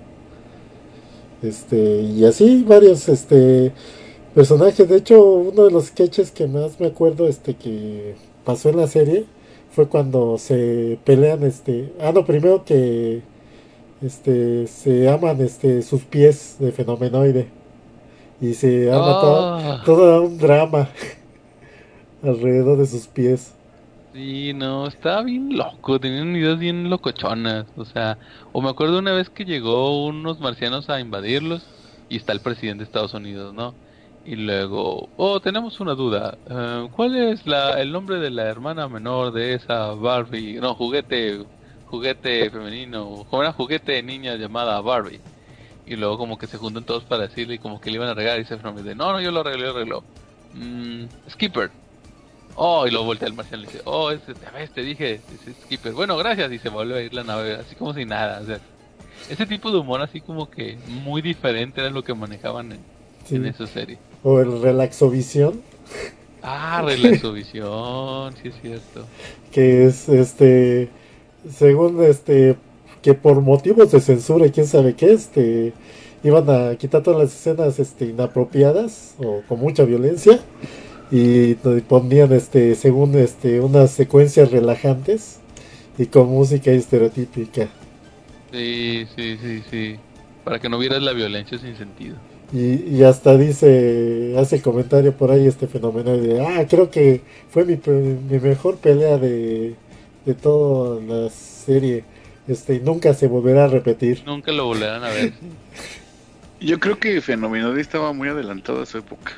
Y así varios personajes. De hecho, uno de los sketches que más me acuerdo que pasó en la serie fue cuando se pelean primero que se aman sus pies de Fenomenoide y se arma todo un drama alrededor de sus pies. Sí, no, estaba bien loco, tenían ideas bien locochonas, o sea, o me acuerdo una vez que llegó unos marcianos a invadirlos y está el presidente de Estados Unidos, ¿no? Y luego, tenemos una duda, ¿cuál es el nombre de la hermana menor de esa Barbie? No, juguete femenino, como era juguete de niña llamada Barbie. Y luego como que se juntan todos para decirle y como que le iban a regar y se dice, no, yo lo arregló. Skipper. Y luego voltea el marciano y dice, te dije, es Skipper. Bueno, gracias, y se vuelve a ir la nave, así como si nada. O sea, ese tipo de humor así como que muy diferente era lo que manejaban en esa serie. O el Relaxovisión. Relaxovisión, sí es cierto. Que es según que por motivos de censura y quién sabe qué, iban a quitar todas las escenas inapropiadas o con mucha violencia y ponían según unas secuencias relajantes y con música estereotípica. Sí, para que no vieras la violencia sin sentido. Y hasta hace el comentario por ahí Fenomenoide de, creo que fue mi mejor pelea de toda la serie, nunca se volverá a repetir. Nunca lo volverán a ver. Yo creo que Fenomenoide estaba muy adelantado a su época.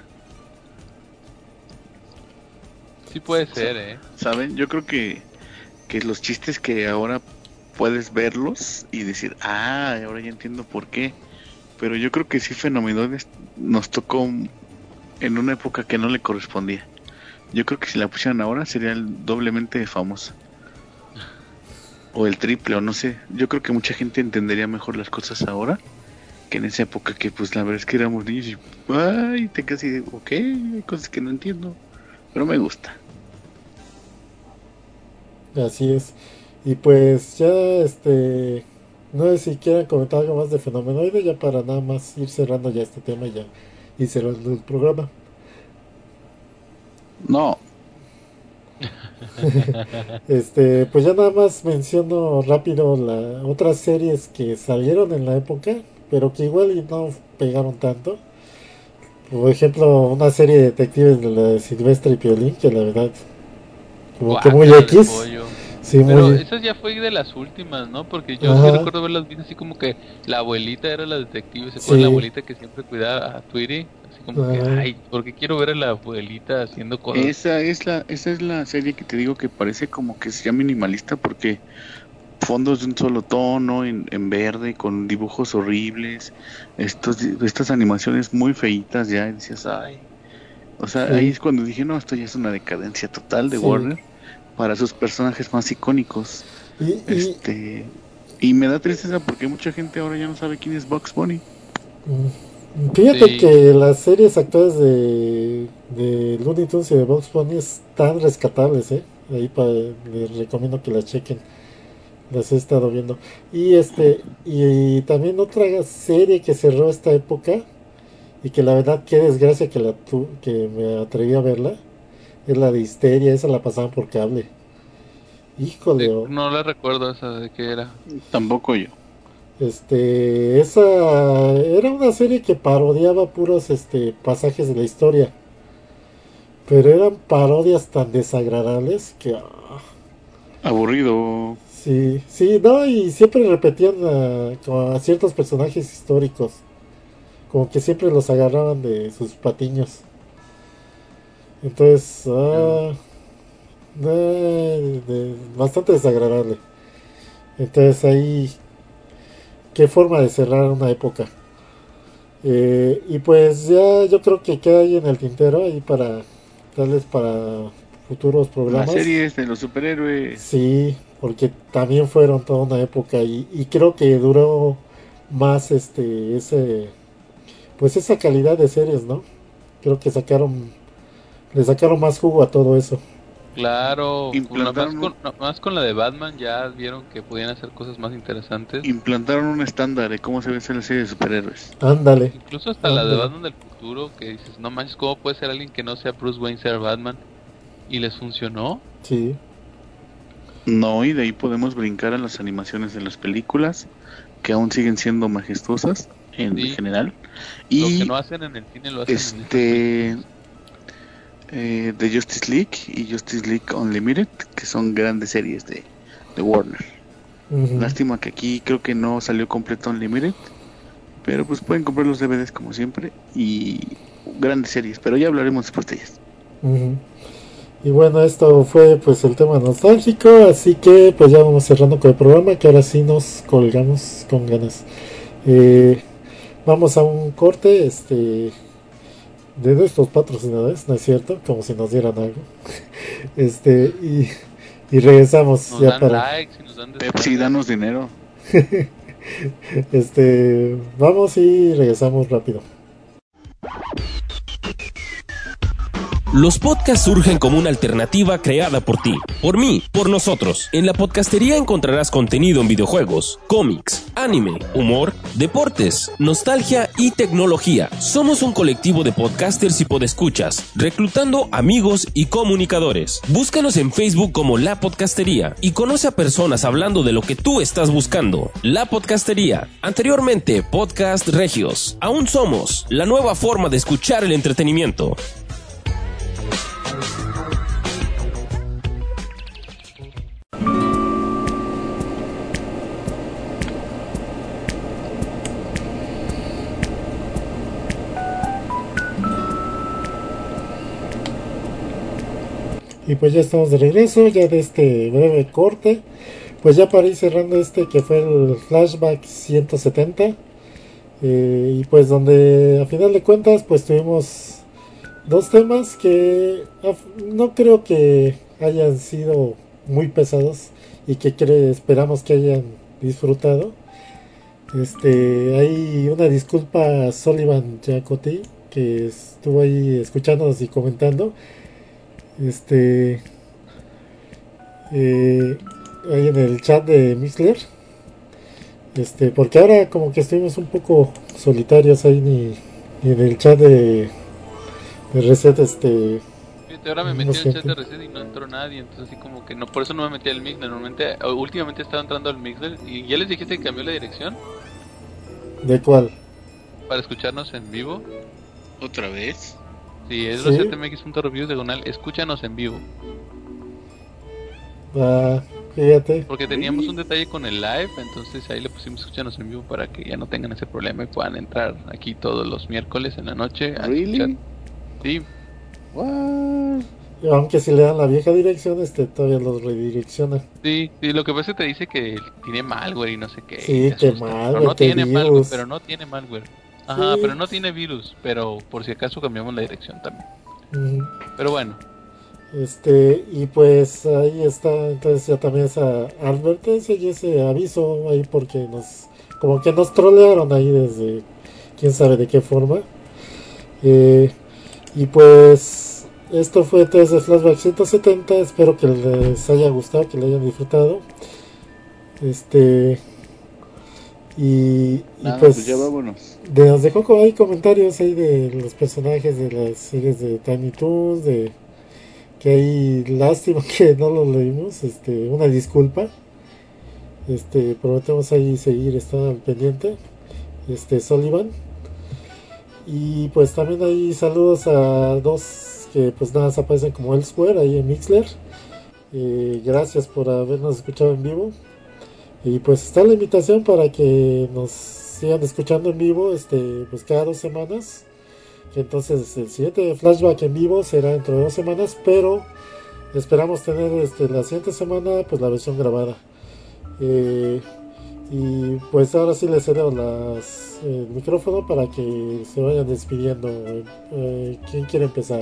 Sí puede ser, ¿Saben? Yo creo que los chistes que ahora puedes verlos y decir, ahora ya entiendo por qué. Pero yo creo que sí, Fenomenoides nos tocó en una época que no le correspondía. Yo creo que si la pusieran ahora sería el doblemente famosa. O el triple, o no sé. Yo creo que mucha gente entendería mejor las cosas ahora que en esa época, que pues la verdad es que éramos niños y te casi de, ok, hay cosas que no entiendo, pero me gusta. Así es. Y pues ya no sé si quieran comentar algo más de Fenomenoide, ya para nada más ir cerrando ya este tema y ya y cerrando el programa. No, Pues ya nada más menciono rápido las otras series que salieron en la época, pero que igual y no pegaron tanto. Por ejemplo, una serie de detectives de la de Silvestre y Piolín, que la verdad, como que muy Guácala de X. pollo. Sí, Pero muy. esa ya fue de las últimas, ¿no? Porque yo sí Ajá, recuerdo verlas bien así como que la abuelita era la detective. ¿Se acuerdan? La sí. abuelita que siempre cuidaba a Tweety. Así como que, Ajá, ay, porque quiero ver a la abuelita haciendo cosas. esa es la serie que te digo que parece como que sea minimalista, porque fondos de un solo tono, en verde, con dibujos horribles, estas animaciones muy feitas ya, y decías, ay. O sea, ahí sí, es cuando dije, no, esto ya es una decadencia total de sí. Warner para sus personajes más icónicos. Y Y me da tristeza porque mucha gente ahora ya no sabe quién es Bugs Bunny. fíjate Sí, que las series actuales de Looney Tunes y de Bugs Bunny están rescatables, ¿eh? Ahí les recomiendo que las chequen. Las he estado viendo. Y también otra serie que cerró esta época y que la verdad qué desgracia que me atreví a verla, es la de Histeria. Esa la pasaban por cable. Híjole, no la recuerdo esa de qué era. Tampoco yo. esa era una serie que parodiaba puros pasajes de la historia, pero eran parodias tan desagradables que Aburrido. sí, sí, no, y siempre repetían como a ciertos personajes históricos, como que siempre los agarraban de sus patiños. Entonces, bastante desagradable. Entonces ahí, qué forma de cerrar una época. Y pues ya yo creo que queda ahí en el tintero, ahí para darles para futuros Las programas. series de los superhéroes. Sí, porque también fueron toda una época y creo que duró más pues esa calidad de series, ¿no? Creo que le sacaron más jugo a todo eso. Claro, Implantaron un, más con la de Batman ya vieron que podían hacer cosas más interesantes. implantaron un estándar de cómo se ve la serie de superhéroes. Ándale, Incluso hasta la de ándale. Batman del futuro, que dices, no manches, ¿cómo puede ser alguien que no sea Bruce Wayne ser Batman? Y les funcionó. Sí, No, y de ahí podemos brincar a las animaciones de las películas, que aún siguen siendo majestuosas en Sí, general. lo que Y no hacen en el cine lo hacen en estas películas. de Justice League y Justice League Unlimited, que son grandes series de Warner. ujú, Lástima que aquí creo que no salió completo Unlimited, pero pues pueden comprar los DVDs como siempre y grandes series, pero ya hablaremos después de ellas. ujú. Y bueno, esto fue pues el tema nostálgico, así que pues ya vamos cerrando con el programa, que ahora sí nos colgamos con ganas. Eh, Vamos a un corte, de nuestros patrocinadores, ¿no es cierto? Como si nos dieran algo. Este, y, y regresamos Nos ya dan para, likes y nos dan Pepsi, descargas. danos dinero. vamos y regresamos rápido. Los podcasts surgen como una alternativa creada por ti, por mí, por nosotros. En la podcastería encontrarás contenido en videojuegos, cómics, anime, humor, deportes, nostalgia y tecnología. Somos un colectivo de podcasters y podescuchas, reclutando amigos y comunicadores. Búscanos en Facebook como La Podcastería y conoce a personas hablando de lo que tú estás buscando. La Podcastería, anteriormente Podcast Regios. Aún somos la nueva forma de escuchar el entretenimiento. Y pues ya estamos de regreso, ya de este breve corte. pues ya para ir cerrando que fue el Flashback 170, y pues donde a final de cuentas pues tuvimos dos temas que no creo que hayan sido muy pesados y que esperamos que hayan disfrutado. Hay una disculpa a Sullivan Jacoti, que estuvo ahí escuchándonos y comentando. Ahí en el chat de Mixler. Porque ahora como que estuvimos un poco solitarios ahí, ni en el chat de Reset. Fíjate, ahora me no metí en el chat siempre. de Reset y no entró nadie, entonces así como que no, por eso no me metí al Mixler. Normalmente, últimamente estaba entrando al Mixler y ya les dijiste que cambió la dirección ¿De cuál? para escucharnos en vivo. ¿Otra vez? Sí, es ¿Sí? resetmx.reviews diagonal, escúchanos en vivo. Fíjate. Porque teníamos un detalle con el live, entonces ahí le pusimos escúchanos en vivo para que ya no tengan ese problema y puedan entrar aquí todos los miércoles en la noche a escuchar. ¿Really? Sí, What? Aunque si le dan la vieja dirección, todavía los redirecciona. sí, lo que pasa es que te dice que tiene malware y no sé qué. Sí, y te que asusta. malware, Pero no que tiene malware, virus. pero no tiene malware. Ajá, Sí. pero no tiene virus, pero por si acaso cambiamos la dirección también. Ujú. Pero bueno, Y pues ahí está, entonces ya también esa advertencia y ese aviso ahí, porque como que nos trolearon ahí desde quién sabe de qué forma. Y pues esto fue entonces Flashback 170, espero que les haya gustado, que le hayan disfrutado. Y Nada, pues pues ya vámonos. nos dejó ahí comentarios ahí de los personajes de las series de Tiny Toons, que hay lástima que no lo leímos, una disculpa. Prometemos ahí seguir estando al pendiente, Sullivan. Y pues también hay saludos a dos que pues nada se aparecen como Elsewhere ahí en Mixler. Gracias por habernos escuchado en vivo. Y pues está la invitación para que nos sigan escuchando en vivo, pues cada 2 semanas. Que entonces el siguiente flashback en vivo será dentro de 2 semanas, pero esperamos tener la siguiente semana pues la versión grabada. Y pues ahora sí les cedo el micrófono para que se vayan despidiendo. ¿Quién quiere empezar?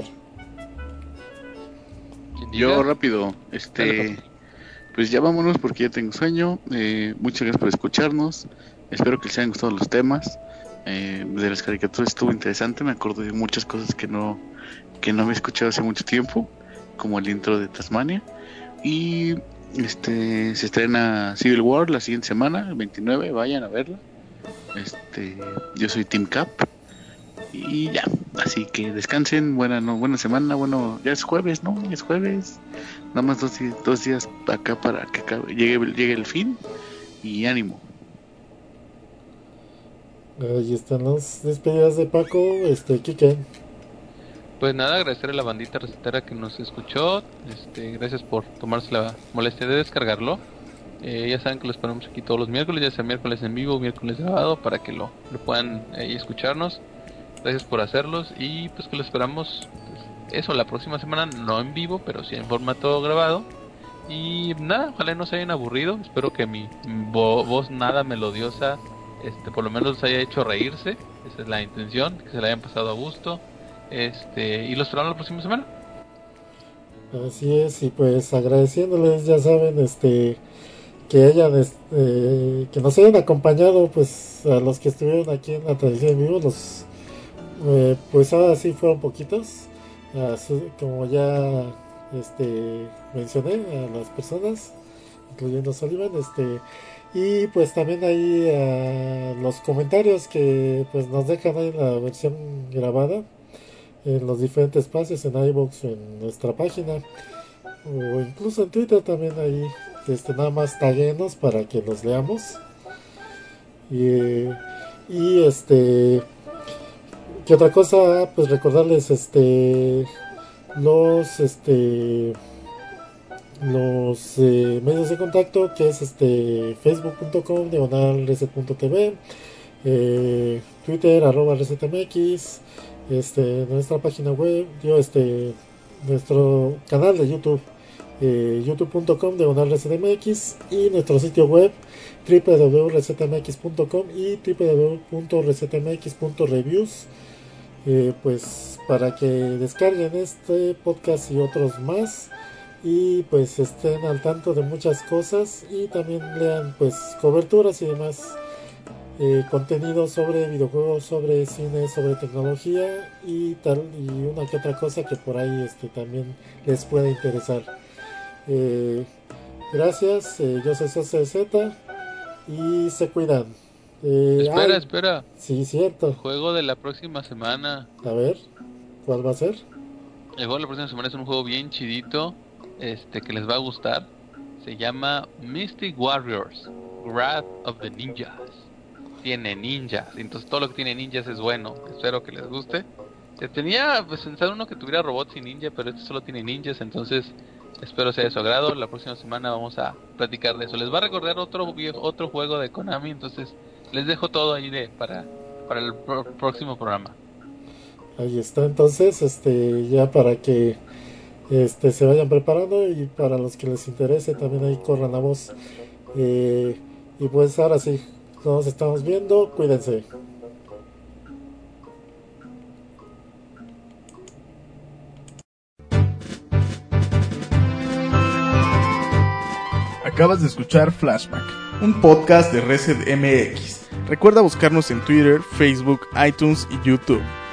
¿quién Yo diga? rápido, Dale, pues ya vámonos porque ya tengo sueño. Muchas gracias por escucharnos. Espero que les hayan gustado los temas. De las caricaturas estuvo interesante. Me acuerdo de muchas cosas que no había escuchado hace mucho tiempo, como el intro de Tasmania. Y se estrena Civil War la siguiente semana, el 29. Vayan a verla. Yo soy Team Cap. Y ya, así que descansen, buena semana, bueno, ya es jueves, ¿no? Es jueves, nada más 2 días acá para que llegue el fin, y ánimo. Ahí están las despedidas de Paco, Kike. Pues nada, agradecer a la bandita recetera que nos escuchó. Gracias por tomarse la molestia de descargarlo. Ya saben que los ponemos aquí todos los miércoles, ya sea miércoles en vivo o miércoles grabado, para que lo puedan escucharnos. Gracias por hacerlos y pues que lo esperamos, pues, eso, la próxima semana, no en vivo, pero sí en formato grabado. Y nada, ojalá no se hayan aburrido. Espero que mi voz nada melodiosa por lo menos los haya hecho reírse. Esa es la intención, que se la hayan pasado a gusto. Y los esperamos la próxima semana. Así es, y pues agradeciéndoles, ya saben, que nos hayan acompañado, pues a los que estuvieron aquí en la tradición en vivo, pues ahora sí fueron poquitos, como ya mencioné a las personas, incluyendo Sullivan, y pues también ahí a los comentarios que pues nos dejan ahí en la versión grabada en los diferentes espacios, en iVoox o en nuestra página, o incluso en Twitter también ahí, nada más taguenos para que los leamos. Y ¿qué otra cosa? Pues recordarles los medios de contacto, que es facebook.com/reset.tv, Twitter @resetmx, nuestra página web, nuestro canal de YouTube, youtube.com/ResetMX y nuestro sitio web www.resetmx.com y www.resetmx.reviews, pues para que descarguen este podcast y otros más y pues estén al tanto de muchas cosas y también lean pues coberturas y demás contenido sobre videojuegos, sobre cine, sobre tecnología y tal, y una que otra cosa que por ahí también les pueda interesar. Gracias, yo soy CZ y se cuidan. Espera. Sí, cierto. El juego de la próxima semana. A ver, ¿cuál va a ser? El juego de la próxima semana es un juego bien chidito, que les va a gustar. Se llama Mystic Warriors, Wrath of the Ninjas. Tiene ninjas, entonces todo lo que tiene ninjas es bueno. Espero que les guste. Tenía pensado uno que tuviera robots y ninja, pero este solo tiene ninjas, entonces espero sea de su agrado. La próxima semana vamos a platicar de eso. Les va a recordar otro juego de Konami, entonces les dejo todo ahí para el próximo programa. Ahí está, entonces ya para que se vayan preparando y para los que les interese también ahí corran la voz. Y pues ahora sí, nos estamos viendo, cuídense. Acabas de escuchar Flashback, un podcast de Reset MX. Recuerda buscarnos en Twitter, Facebook, iTunes y YouTube.